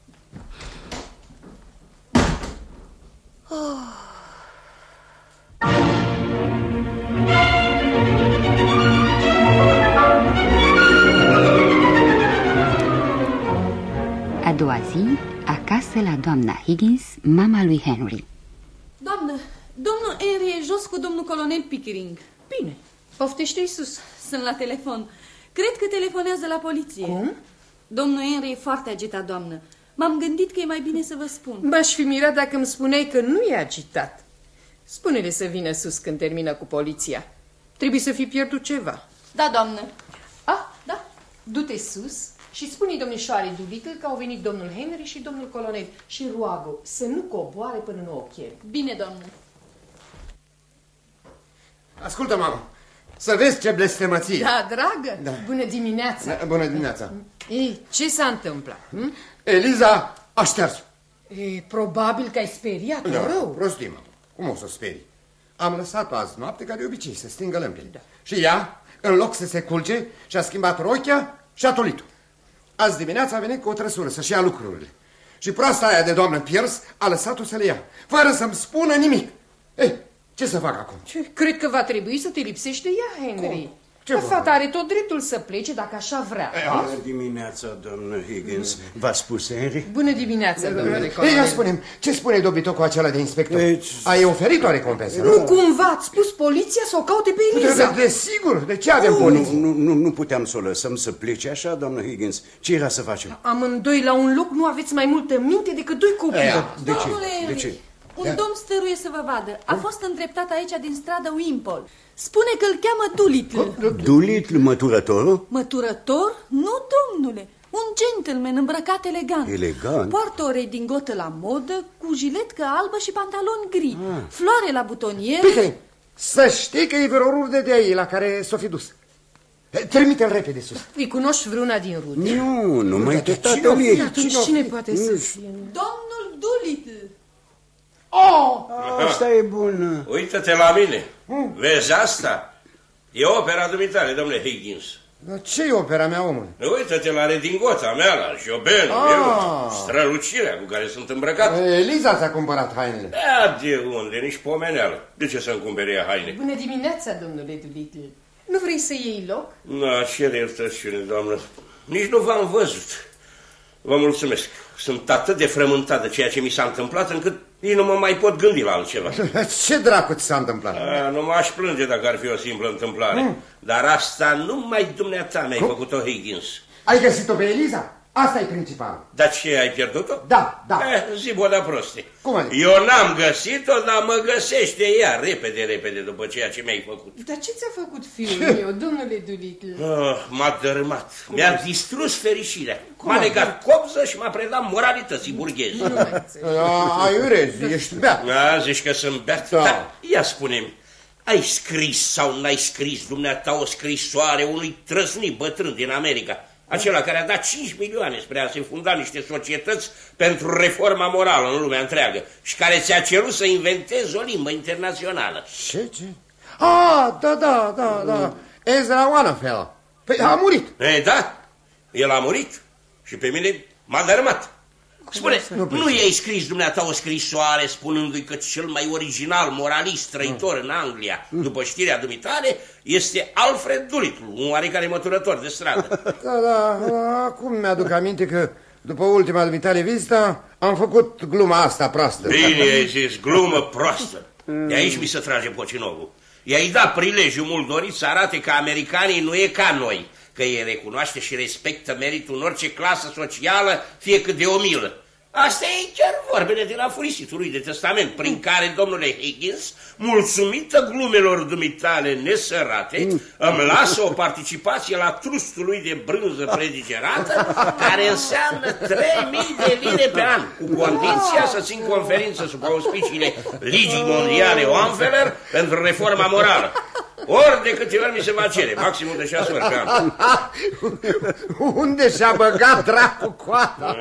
A doua zi, acasă la doamna Higgins, mama lui Henry. Doamnă, domnul Henry e jos cu domnul colonel Pickering. Bine, poftește-i sus. Sunt la telefon. Cred că telefonează la poliție. Cum? Domnul Henry e foarte agitat, doamnă. M-am gândit că e mai bine să vă spun. M-aș fi mirat dacă îmi spuneai că nu e agitat. Spune-le să vină sus când termină cu poliția. Trebuie să fi pierdut ceva. Da, doamnă. Ah, da. Du-te sus Și spune domnișoare Doolittle că au venit domnul Henry și domnul colonel și roagă să nu coboare până nu o chem. Bine, domnul. Ascultă, mamă, să vezi ce blestemăție. Da, dragă, da. Bună dimineața. Da, bună dimineața. Ei, ce s-a întâmplat? Eliza a șters. Probabil că ai speriat-o rău. Prostimă, cum o să sperii? Am lăsat-o azi noapte ca de obicei să stingă lămpile. Da. Și ea, în loc să se culce, și-a schimbat rochia și a tolit-o. Azi dimineața a venit cu o trăsură să-și ia lucrurile. Și proasta aia de doamnă Pierce a lăsat-o să le ia, fără să-mi spună nimic. Ce să fac acum? Cred că va trebui să te lipsești de ea, Henry. Că fata are tot dreptul să plece dacă așa vrea. Bună dimineața, domnul Higgins. V-a spus Henry? Bună dimineața, domnule colonel. Ia spune-mi, ce spune dobitocul acela de inspector? Ai oferit o recompensă, nu? Cumva ați spus poliția să o caute pe Eliza? Desigur, de ce avem poliție? Nu puteam să o lăsăm să plece așa, domnul Higgins. Ce era să facem? Amândoi la un loc nu aveți mai multă minte decât doi copii. De ce? Un domn stăruie să vă vadă. A fost îndreptat aici din stradă Wimpole. Spune că îl cheamă Doolittle. Doolittle, măturătorul? Măturător? Nu, domnule. Un gentleman îmbrăcat elegant. Elegant? Poartă o redingotă la modă, cu jiletcă albă și pantaloni gri. Floare la butoniere. Pică, să știi că e vreo rudă de ei la care s-o fi dus. Trimite-l repede sus. Îi cunoști vreuna din rude? Nu, numai de tatăl ei. Atunci cine poate să fie? Domnul Doolittle. Asta e bună. Uită-te la mine. Vezi asta? E opera dumitale, domnule Higgins. Dar ce e opera mea, omule? Uită-te la redingota mea, la șobenul, strălucirea cu care sunt îmbrăcat. Eliza ți-a cumpărat hainele. Da, de unde? Nici pomeneală. De ce să-mi cumpere ea haine? Bună dimineața, domnule Doolittle. Nu vrei să iei loc? Da, cer iertăciune, doamnă. Nici nu v-am văzut. Vă mulțumesc. Sunt atât de frământat de ceea ce mi s-a întâmplat încât nici nu mă mai pot gândi la altceva. Ce dracu ți s-a întâmplat? Nu m-aș plânge dacă ar fi o simplă întâmplare. Dar asta numai dumneata mi-ai făcut-o, Higgins. Ai găsit-o pe Eliza? Asta e principal. Dar ce, ai pierdut-o? Da. Zi, boda proste. Cum adică? Eu n-am găsit-o, dar mă găsește ea repede după ceea ce mi-ai făcut. Dar ce ți-a făcut fiul meu, domnule Doolittle? M-a dărâmat. Mi-a distrus fericirea. M-a legat copză și m-a predat moralității burghezi. Aiure, ești beat. Zici că sunt beat? Dar ia spune-mi, ai scris sau n-ai scris dumneata o scrisoare unui trăsnit bătrân din America? Acela care a dat 5 milioane spre a se funda niște societăți pentru reforma morală în lumea întreagă și care ți-a cerut să inventezi o limbă internațională. Ce? Da. Ezra Wanafel. Păi a murit. Da, el a murit și pe mine m-a dărâmat. Spune, nu i-ai scris dumneata o scrisoare spunându-i că cel mai original moralist trăitor în Anglia, după știrea dumitale, este Alfred Doolittle, un oarecare măturător de stradă. Da, acum mi-aduc aminte că după ultima dumitale vizită am făcut gluma asta proastă. Bine ai zis, glumă proastă. De aici mi se trage Pocinovul. I-ai dat prilejul mult dorit să arate că americanii nu e ca noi, că ei recunoaște și respectă meritul în orice clasă socială, fie cât de omilă. Astea e chiar vorbele de la furisitul lui de testament, prin care, domnule Higgins, mulțumită glumelor dumitale nesărate, îmi lasă o participație la trustul lui de brânză predigerată, care înseamnă 3.000 de lire pe an, cu condiția să țin conferință sub auspiciile Ligii Mondiale Oamfeler pentru reforma morală. Ori de câte ori mi se va cere, maximum de 6 ori pe an. Unde și-a băgat dracu coata?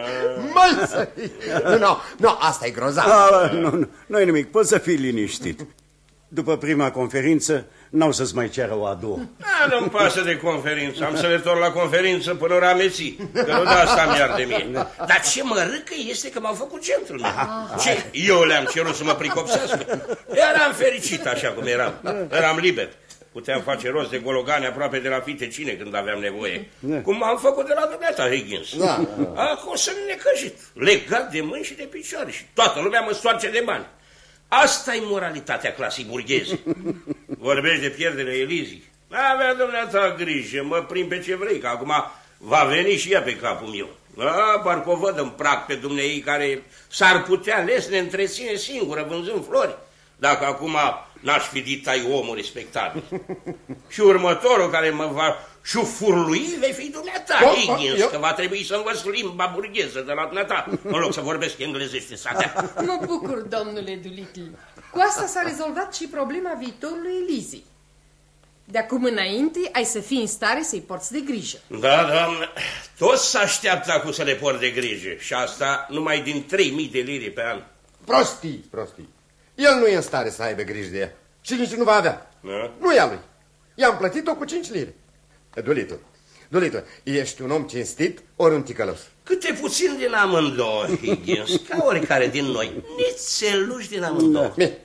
Nu, asta e grozav. Nu-i nimic, poți să fii liniștit. După prima conferință, n-au să-ți mai ceară o a doua. Nu-mi pasă de conferință, am să le torn la conferință până ori ameții, că nu de asta mi-ar de mie. Dar ce mă râcă este că m-au făcut gentleman. Ce? Eu le-am cerut să mă pricopsească. Eram fericit așa cum eram, eram liber. Puteam face rost de gologane aproape de la fite cine când aveam nevoie. Cum am făcut de la dumneata, Higgins. Acum sunt necăjit, legat de mâini și de picioare și toată lumea mă stoarce de bani. Asta e moralitatea clasei burgheze. Vorbești de pierderea Elizii. Avea dumneata grijă, mă prind pe ce vrei, că acum va veni și ea pe capul meu. Parcă o văd în prag pe dumneei care s-ar putea lesne întreține singură vânzând flori. Dacă acum n-aș fi ditai omul respectabil. Și următorul care mă va șufurlui vei fi dumneata, Higgins, că va trebui să învăț limba burgheză de la dumneata, în loc să vorbesc englezește satea. Mă bucur, domnule Doolittle. Cu asta s-a rezolvat și problema viitorului Elizei. De acum înainte ai să fii în stare să-i porți de grijă. Da, doamnă, toți se așteaptă acum să le port de grijă și asta numai din 3.000 de lire pe an. Prostii. El nu e în stare să aibă grijă de ea și nici nu va avea. Nu e a lui. I-am plătit-o cu 5 lire. Doolittle, ești un om cinstit ori un ticălos? Câte puțin din amândouă, Higgins, ca oricare din noi. Nițeluși din amândouă. Bine.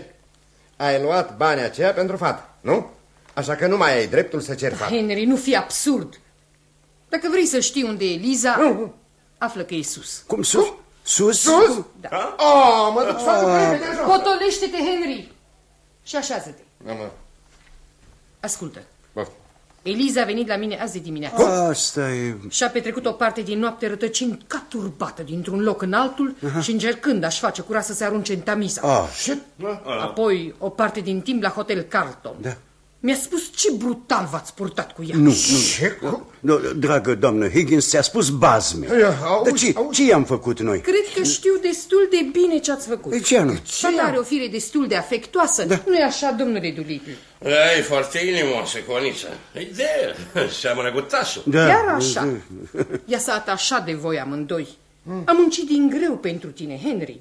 Ai luat banii aceia pentru fată, nu? Așa că nu mai ai dreptul să ceri fată. Henry, nu fi absurd. Dacă vrei să știi unde e Eliza, află că e sus. Cum sus? Sus? Da. Mă duc să fac repede jos. Potolește-te, Henry. Și așează-te. Ascultă. Eliza a venit la mine azi de dimineață. Asta e... Și-a petrecut o parte din noapte rătăcind ca turbată dintr-un loc în altul și încercând a-și face curat să se arunce în Tamiza. Apoi o parte din timp la Hotel Carlton. Da. Mi-a spus ce brutal v-ați purtat cu ea. Nu, dragă doamnă Higgins, ți-a spus bazme. Dar ce i-am făcut noi? Cred că știu destul de bine ce ați făcut. De ce nu? Fata are o fire destul de afectuoasă. Nu e așa, domnule Doolittle? E foarte inimoasă, Conița. Ideea, seamănă cu tasul. Chiar așa. Ea s-a atașat de voi amândoi. Am muncit din greu pentru tine, Henry.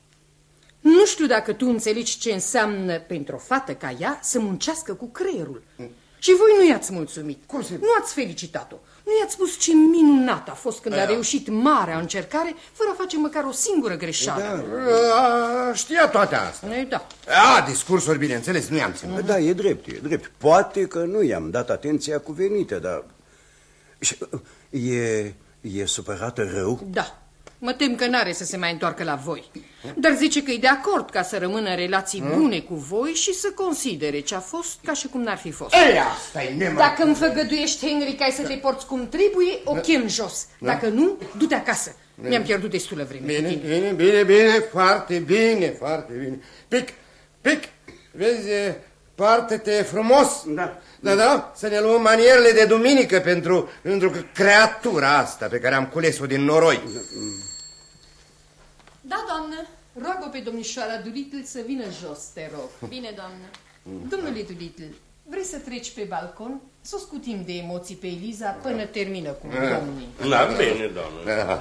Nu știu dacă tu înțelegi ce înseamnă pentru o fată ca ea să muncească cu creierul. Și voi nu i-ați mulțumit. Nu ați felicitat-o. Nu i-ați spus ce minunat a fost când a reușit marea încercare fără a face măcar o singură greșeală. Știa toate astea. Da. Discursuri, bineînțeles, nu i-am ținut. Da, e drept. Poate că nu i-am dat atenția cuvenită, dar... E supărată rău? Da. Mă tem că n-are să se mai întoarcă la voi. Dar zice că e de acord ca să rămână în relații bune cu voi și să considere ce a fost ca și cum n-ar fi fost. Dacă îmi făgăduiești, Henry, că ai să te porți cum trebuie, o chem jos. Dacă nu, du-te acasă. Mi-am pierdut destulă vreme. Bine, foarte bine. Pic, vezi, poartă-te frumos. Da, să ne luăm manierele de duminică pentru creatura asta pe care am cules-o din noroi. Da, doamnă. Roagă pe domnișoara Doolittle să vină jos, te rog. Bine, doamnă. Domnule Doolittle, vrei să treci pe balcon? Să o scutim de emoții pe Eliza până termină cu domnii. Da, bine, doamnă.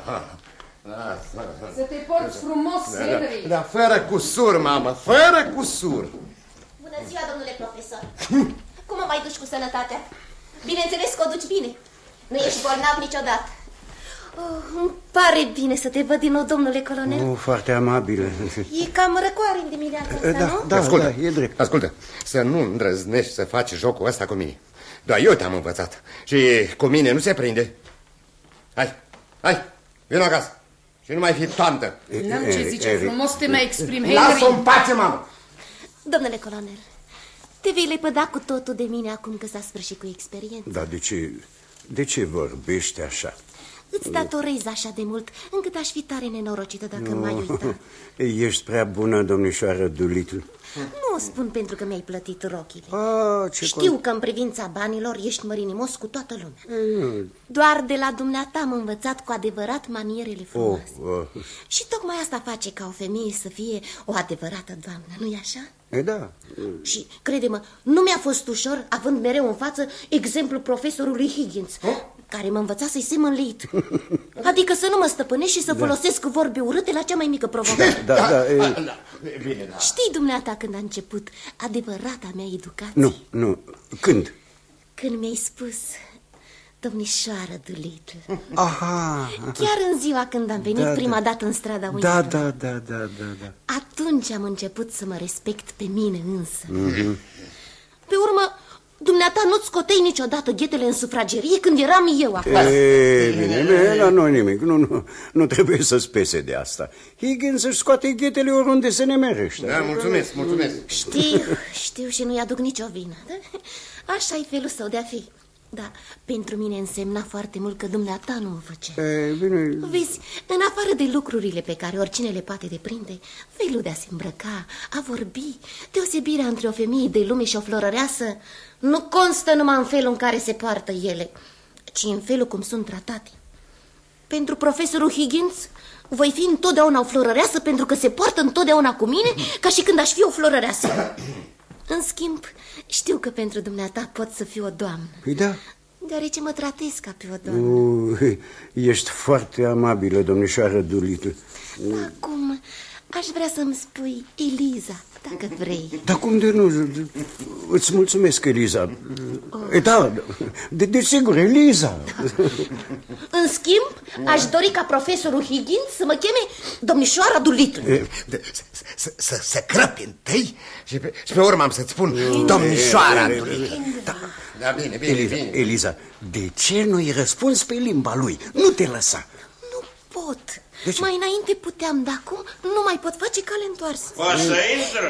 Să te porți frumos, Henry. Da, fără cusur, mamă, fără cusur. Bună ziua, domnule profesor. Cum o mai duci cu sănătatea? Bineînțeles că o duci bine. Nu ești bolnav niciodată. Îmi pare bine să te văd din nou, domnule colonel. Foarte amabilă. E cam răcoare în dimineața asta, nu? Da, e drept. Ascultă, să nu îndrăznești să faci jocul ăsta cu mine. Doar eu te-am învățat. Și cu mine nu se prinde. Hai, vino acasă. Și nu mai fi toantă. N-am ce zice frumos, te mai exprim, Henry. Lasă-o în pace, mamă. Domnule colonel, te vei lepăda cu totul de mine acum că s-a sfârșit cu experiența. Dar de ce vorbești așa? Îți datorez așa de mult, încât aș fi tare nenorocită dacă m-ai uitat. Ești prea bună, domnișoară Doolittle. Nu o spun pentru că mi-ai plătit rochile. Știu că în privința banilor ești mărinimos cu toată lumea. Doar de la dumneata am învățat cu adevărat manierele frumoase. Și tocmai asta face ca o femeie să fie o adevărată doamnă, nu-i așa? Da. Și, crede-mă, nu mi-a fost ușor, având mereu în față exemplul profesorului Higgins, care m-a învățat să-i semăn leit. Adică să nu mă stăpânesc și să folosesc vorbe urâte la cea mai mică provocare. Bine, da. Știi dumneata când a început adevărata mea educație? Nu. Când? Când mi-ai spus, domnișoară Doolittle. Chiar în ziua când am venit prima dată în strada Winston. Da. Atunci am început să mă respect pe mine însă. Pe urmă, dumneata nu-ți scotei niciodată ghetele în sufragerie când eram eu acasă. Bine, nu nimic. Nu trebuie să spese de asta. Higgins își scoate ghetele oriunde se nemerește. Da, mulțumesc. Știu și nu-i aduc nicio vină. Așa-i felul său de-a fi. Da, pentru mine însemna foarte mult că dumneata nu o făcea. Bine. Vezi, în afară de lucrurile pe care oricine le poate deprinde, felul de a se îmbrăca, a vorbi, deosebirea între o femeie de lume și o florăreasă, nu constă numai în felul în care se poartă ele, ci în felul cum sunt tratate. Pentru profesorul Higgins, voi fi întotdeauna o florăreasă pentru că se poartă întotdeauna cu mine ca și când aș fi o florăreasă. În schimb, știu că pentru dumneata pot să fiu o doamnă. Păi da. Deoarece mă tratez ca pe o doamnă. Ești foarte amabilă, domnișoară Doolittle. Acum, aș vrea să-mi spui Eliza, dacă vrei. Dar cum de nu? Îți mulțumesc, Eliza. Da, desigur, Eliza. În schimb, aș dori ca profesorul Higgins să mă cheme domnișoara Doolittle. Să crăpi întâi și pe urmă am să-ți spun domnișoara Doolittle. Da, bine, Eliza, bine. Eliza, de ce nu-i răspunzi pe limba lui? Nu te lăsa. Nu pot. Mai înainte puteam, dar acum nu mai pot face cale întoarsă. Poți să intră?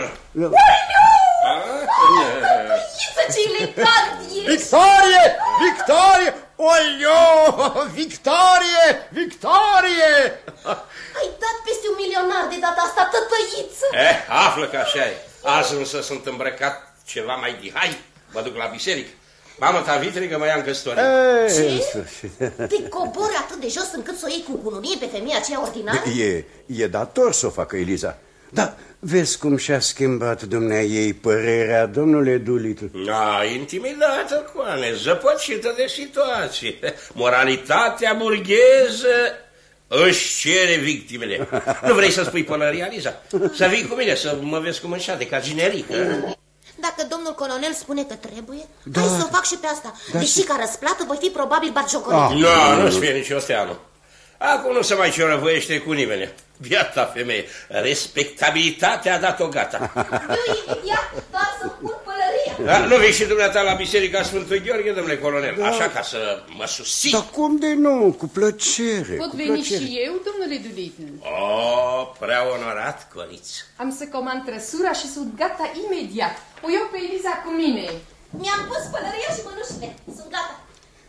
Ce elegant ești! Victorie! Victorie! Olio! Victorie! Victorie! Ai dat peste un milionar de data asta, tătăiță! Află că așa e. Azi însă sunt îmbrăcat ceva mai dihai. Mă duc la biserică. Mama ta vitrigă mă ia în căsătorie. Ce? Te cobori atât de jos încât să o iei cu cununie pe femeia aceea ordinară? E dator să o facă, Eliza. Da, vezi cum și-a schimbat dumnea ei părerea, domnule Doolittle. Intimidată, coane, zăpăcită de situație. Moralitatea burgheză își cere victimele. Nu vrei să spui pălăria, Eliza? Să vii cu mine, să mă vezi cum înșade, ca generică. Dacă domnul colonel spune că trebuie, hai să o fac și pe asta. Deși ca răsplată voi fi probabil batjocorit. Nu-ți fie nici osteanu. Acum nu se mai ciorăvăiește cu nimeni. Biata femeie, respectabilitatea a dat-o gata. Eu imediat doar să-mi pun pălăria. Nu vii și dumneata la biserica Sfântul Gheorghe, domnule colonel, așa ca să mă susții. Dar cum de nu? Cu plăcere. Pot veni și eu, domnule Doolittle? Prea onorat, Coriț. Am să comand trăsura și sunt gata imediat. O iau pe Eliza cu mine. Mi-am pus pălăria și mănușile. Sunt gata.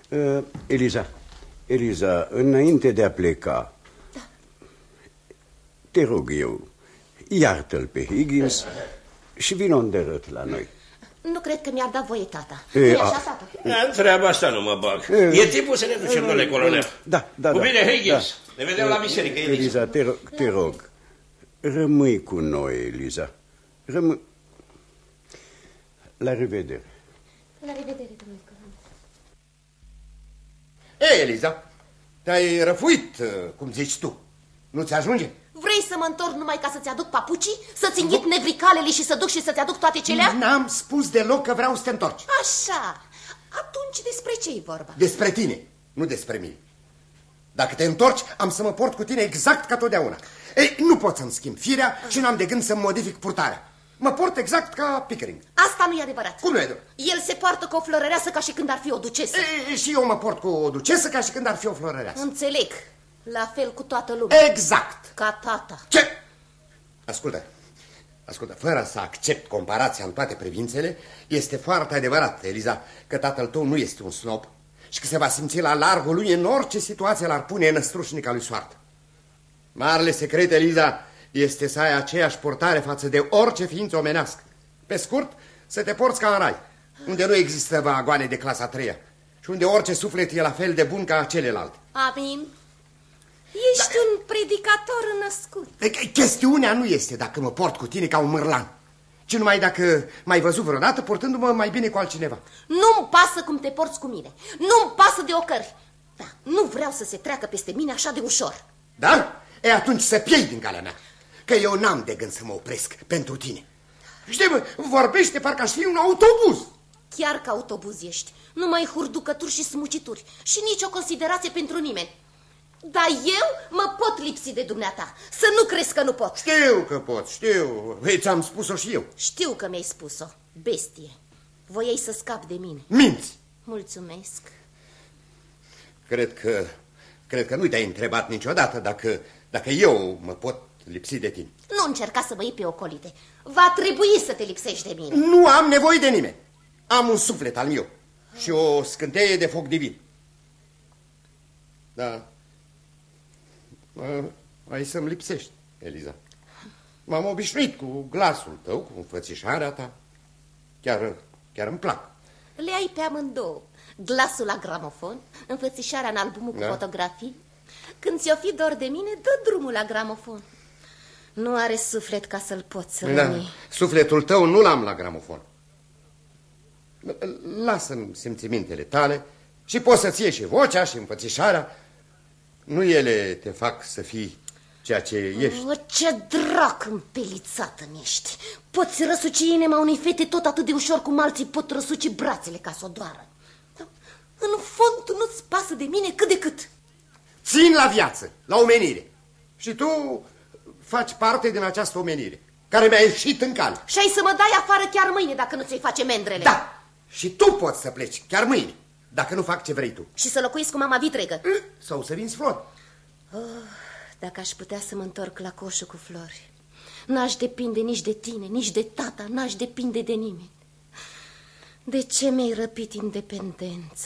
Eliza, înainte de a pleca, te rog eu, iartă-l pe Higgins și vino îndărât la noi. Nu cred că mi-ar da voie, tata. Nu-i așa, tata? În treaba asta nu mă bag. E timpul să ne ducem, domnule colonel. Da. Cu bine, Higgins. Ne vedem la biserică, Eliza, te rog, rămâi cu noi, Eliza. La revedere. La revedere, domnule colonel. Ei, Eliza, te-ai răfuit, cum zici tu. Nu ți ajunge? Vrei să mă întorc numai ca să-ți aduc papucii? Să-ți înghit negricalele și să duc și să-ți aduc toate celea? N-am spus deloc că vreau să te întorci. Așa. Atunci despre ce-i vorba? Despre tine, nu despre mine. Dacă te întorci, am să mă port cu tine exact ca totdeauna. Ei, nu pot să-mi schimb firea și n-am de gând să-mi modific purtarea. Mă port exact ca Pickering. Asta nu e adevărat. Cum nu e adevărat? El se poartă cu o florăreasă ca și când ar fi o ducesă. Și eu mă port cu o ducesă ca și când ar fi o florăreasă. Înțeleg. La fel cu toată lumea. Exact. Ca tata. Ce? Ascultă, fără să accept comparația în toate privințele, este foarte adevărat, Eliza, că tatăl tău nu este un snob și că se va simți la largul lui în orice situație l-ar pune năstrușnica lui soartă. Marele secret, Eliza, este să ai aceeași portare față de orice ființă omenească. Pe scurt, să te porți ca în rai, unde nu există vagoane de clasa 3-a și unde orice suflet e la fel de bun ca celălalt. Amin. Ești un predicator născut. Chestiunea nu este dacă mă port cu tine ca un mârlan, ci numai dacă m-ai văzut vreodată portându-mă mai bine cu altcineva. Nu-mi pasă cum te porți cu mine. Nu-mi pasă de ocări. Da, nu vreau să se treacă peste mine așa de ușor. Da? E atunci să piei din calea mea, că eu n-am de gând să mă opresc pentru tine. Știi, vorbește parcă aș fi un autobuz. Chiar că autobuz ești. Numai hurducături și smucituri și nicio considerație pentru nimeni. Dar eu mă pot lipsi de dumneata. Să nu crezi că nu pot. Știu că pot, știu. Ți-am spus-o și eu. Știu că mi-ai spus-o, bestie. Voiai să scapi de mine. Minți. Mulțumesc. Cred că nu te-ai întrebat niciodată dacă eu mă pot lipsi de tine. Nu încerca să mă iei pe ocolite. Va trebui să te lipsești de mine. Nu am nevoie de nimeni. Am un suflet al meu. și o scânteie de foc divin. Da. Ai să-mi lipsești, Eliza. M-am obișnuit cu glasul tău, cu înfățișarea ta. Chiar îmi plac. Le ai pe amândouă. Glasul la gramofon, înfățișarea în albumul cu fotografii. Când ți-o fi dor de mine, dă drumul la gramofon. Nu are suflet ca să-l poți răni. Sufletul tău nu l-am la gramofon. Lasă-mi simțimintele tale și poți să-ți ieși vocea și înfățișarea. Nu ele te fac să fii ceea ce ești. Ce drac împelițată ești. Poți răsuci inima unei fete tot atât de ușor cum alții pot răsuci brațele ca să o doară. În fond tu nu-ți pasă de mine cât de cât. Țin la viață, la omenire. Și tu faci parte din această omenire care mi-a ieșit în cale. Și ai să mă dai afară chiar mâine dacă nu ți-ai face mendrele. Da, și tu poți să pleci chiar mâine dacă nu fac ce vrei tu. Și să locuiesc cu mama vitregă. Sau să vinzi flori. Dacă aș putea să mă întorc la coșul cu flori. N-aș depinde nici de tine, nici de tata, n-aș depinde de nimeni. De ce mi-ai răpit independența?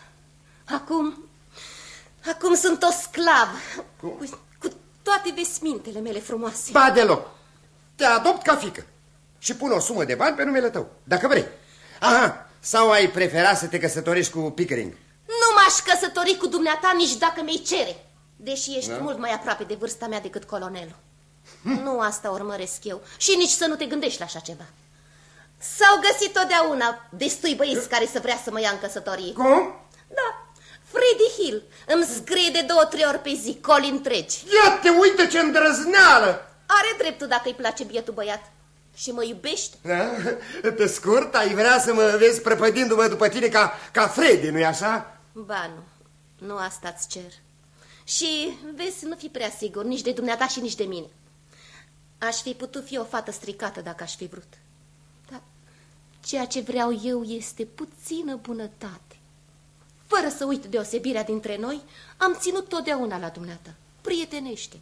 Acum sunt o sclavă cu toate vesmintele mele frumoase. Ba deloc. Te adopt ca fiică și pun o sumă de bani pe numele tău, dacă vrei. Aha, sau ai prefera să te căsătorești cu Pickering? Nu m-aș căsători cu dumneata nici dacă mi-ai cere. Deși ești mult mai aproape de vârsta mea decât colonelul. Nu asta urmăresc eu. Și nici să nu te gândești la așa ceva. S-au găsit totdeauna destui băieți care să vrea să mă ia în căsătorie. Cum? Da, Freddie Hill îmi scrie de 2-3 ori pe zi, coli întregi. Ia te uită ce îndrăzneală! Are dreptul dacă îi place bietul băiat. Și mă iubește. Da? Pe scurt, ai vrea să mă vezi prăpădindu-mă după tine ca Freddie, nu-i așa? Ba nu asta-ți cer. Și vezi, nu fi prea sigur nici de dumneata și nici de mine. Aș fi putut fi o fată stricată dacă aș fi vrut. Dar ceea ce vreau eu este puțină bunătate. Fără să uit deosebirea dintre noi, am ținut totdeauna la dumneata. Prietenește.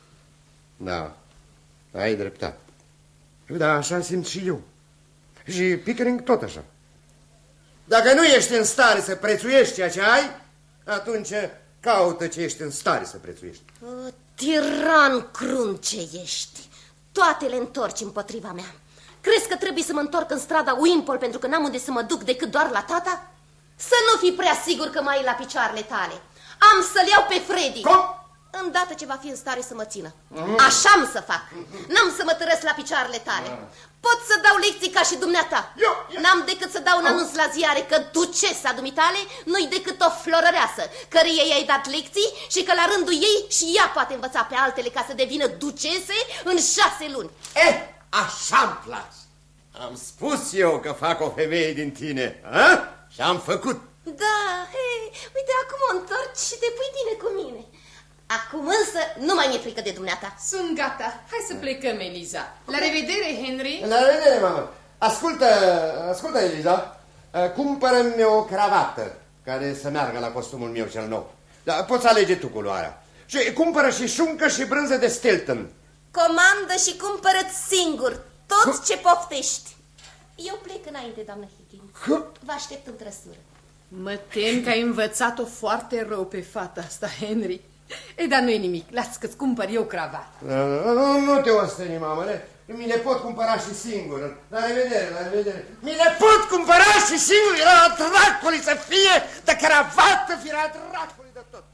Da, ai dreptate. Da, așa simt și eu. Și Pickering tot așa. Dacă nu ești în stare să prețuiești ceea ce ai, atunci caută ce ești în stare să prețuiești. Tiran crunt ce ești. Toate le întorci împotriva mea. Crezi că trebuie să mă întorc în strada Wimpole pentru că n-am unde să mă duc decât doar la tata? Să nu fii prea sigur că mai ai la picioarele tale. Am să-l iau pe Freddy. Cum? Îndată ce va fi în stare să mă țină. Așa-am să fac. N-am să mă tărăsc la picioarele tale. Pot să dau lecții ca și dumneata. N-am decât să dau un anunț la ziare că ducesa dumitale nu-i decât o florăreasă, căreia i-ai dat lecții și că la rândul ei și ea poate învăța pe altele ca să devină ducese în 6 luni. Așa-mi place. Am spus eu că fac o femeie din tine. Și am făcut. Da, uite, acum o întorci și te pui bine cu mine. Acum însă nu mai mi-e frică de dumneata. Sunt gata. Hai să plecăm, Eliza. La revedere, Henry. La revedere, mamă. Ascultă, Eliza. Cumpără-mi o cravată care să meargă la costumul meu cel nou. Da, poți alege tu culoarea. Și cumpără și șuncă și brânză de Stilton. Comandă și cumpără-ți singur tot ce poftești. Eu plec înainte, doamnă Higgins. Vă aștept în trăsură. Mă tem că ai învățat-o foarte rău pe fata asta, Henry. Dar nu e nimic, las că-ți cumpăr eu cravată. Nu te osteni, mamăle. Mi le pot cumpăra și singur. La revedere, la revedere. Mi le pot cumpăra și singur. Era dracului să fie de cravată, firea dracului de tot.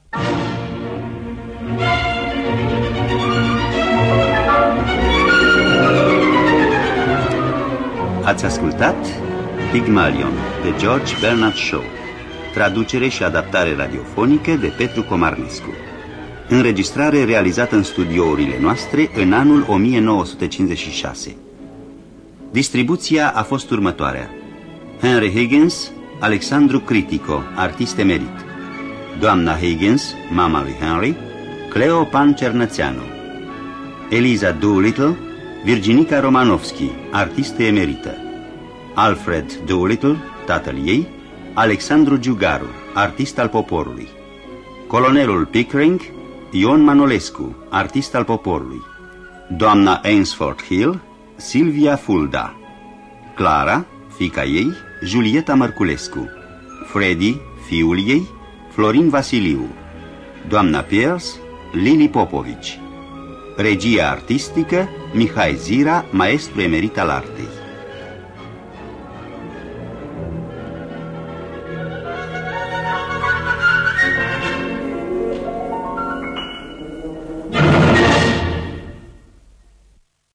Ați ascultat Pygmalion de George Bernard Shaw, traducere și adaptare radiofonică de Petru Comarnescu. Înregistrare realizată în studiourile noastre în anul 1956. Distribuția a fost următoarea: Henry Higgins, Alexandru Critico, artist emerit; doamna Higgins, mama lui Henry, Cleo Pan Cernățeanu; Eliza Doolittle, Virginica Romanovski, artistă emerită; Alfred Doolittle, tatăl ei, Alexandru Giugaru, artist al poporului; colonelul Pickering, Ion Manolescu, artist al poporului; doamna Ainsford Hill, Silvia Fulda; Clara, fiica ei, Julieta Mărculescu; Freddy, fiul ei, Florin Vasiliu. Doamna Pierce, Lili Popovici. Regia artistică, Mihai Zira, maestru emerit al artei.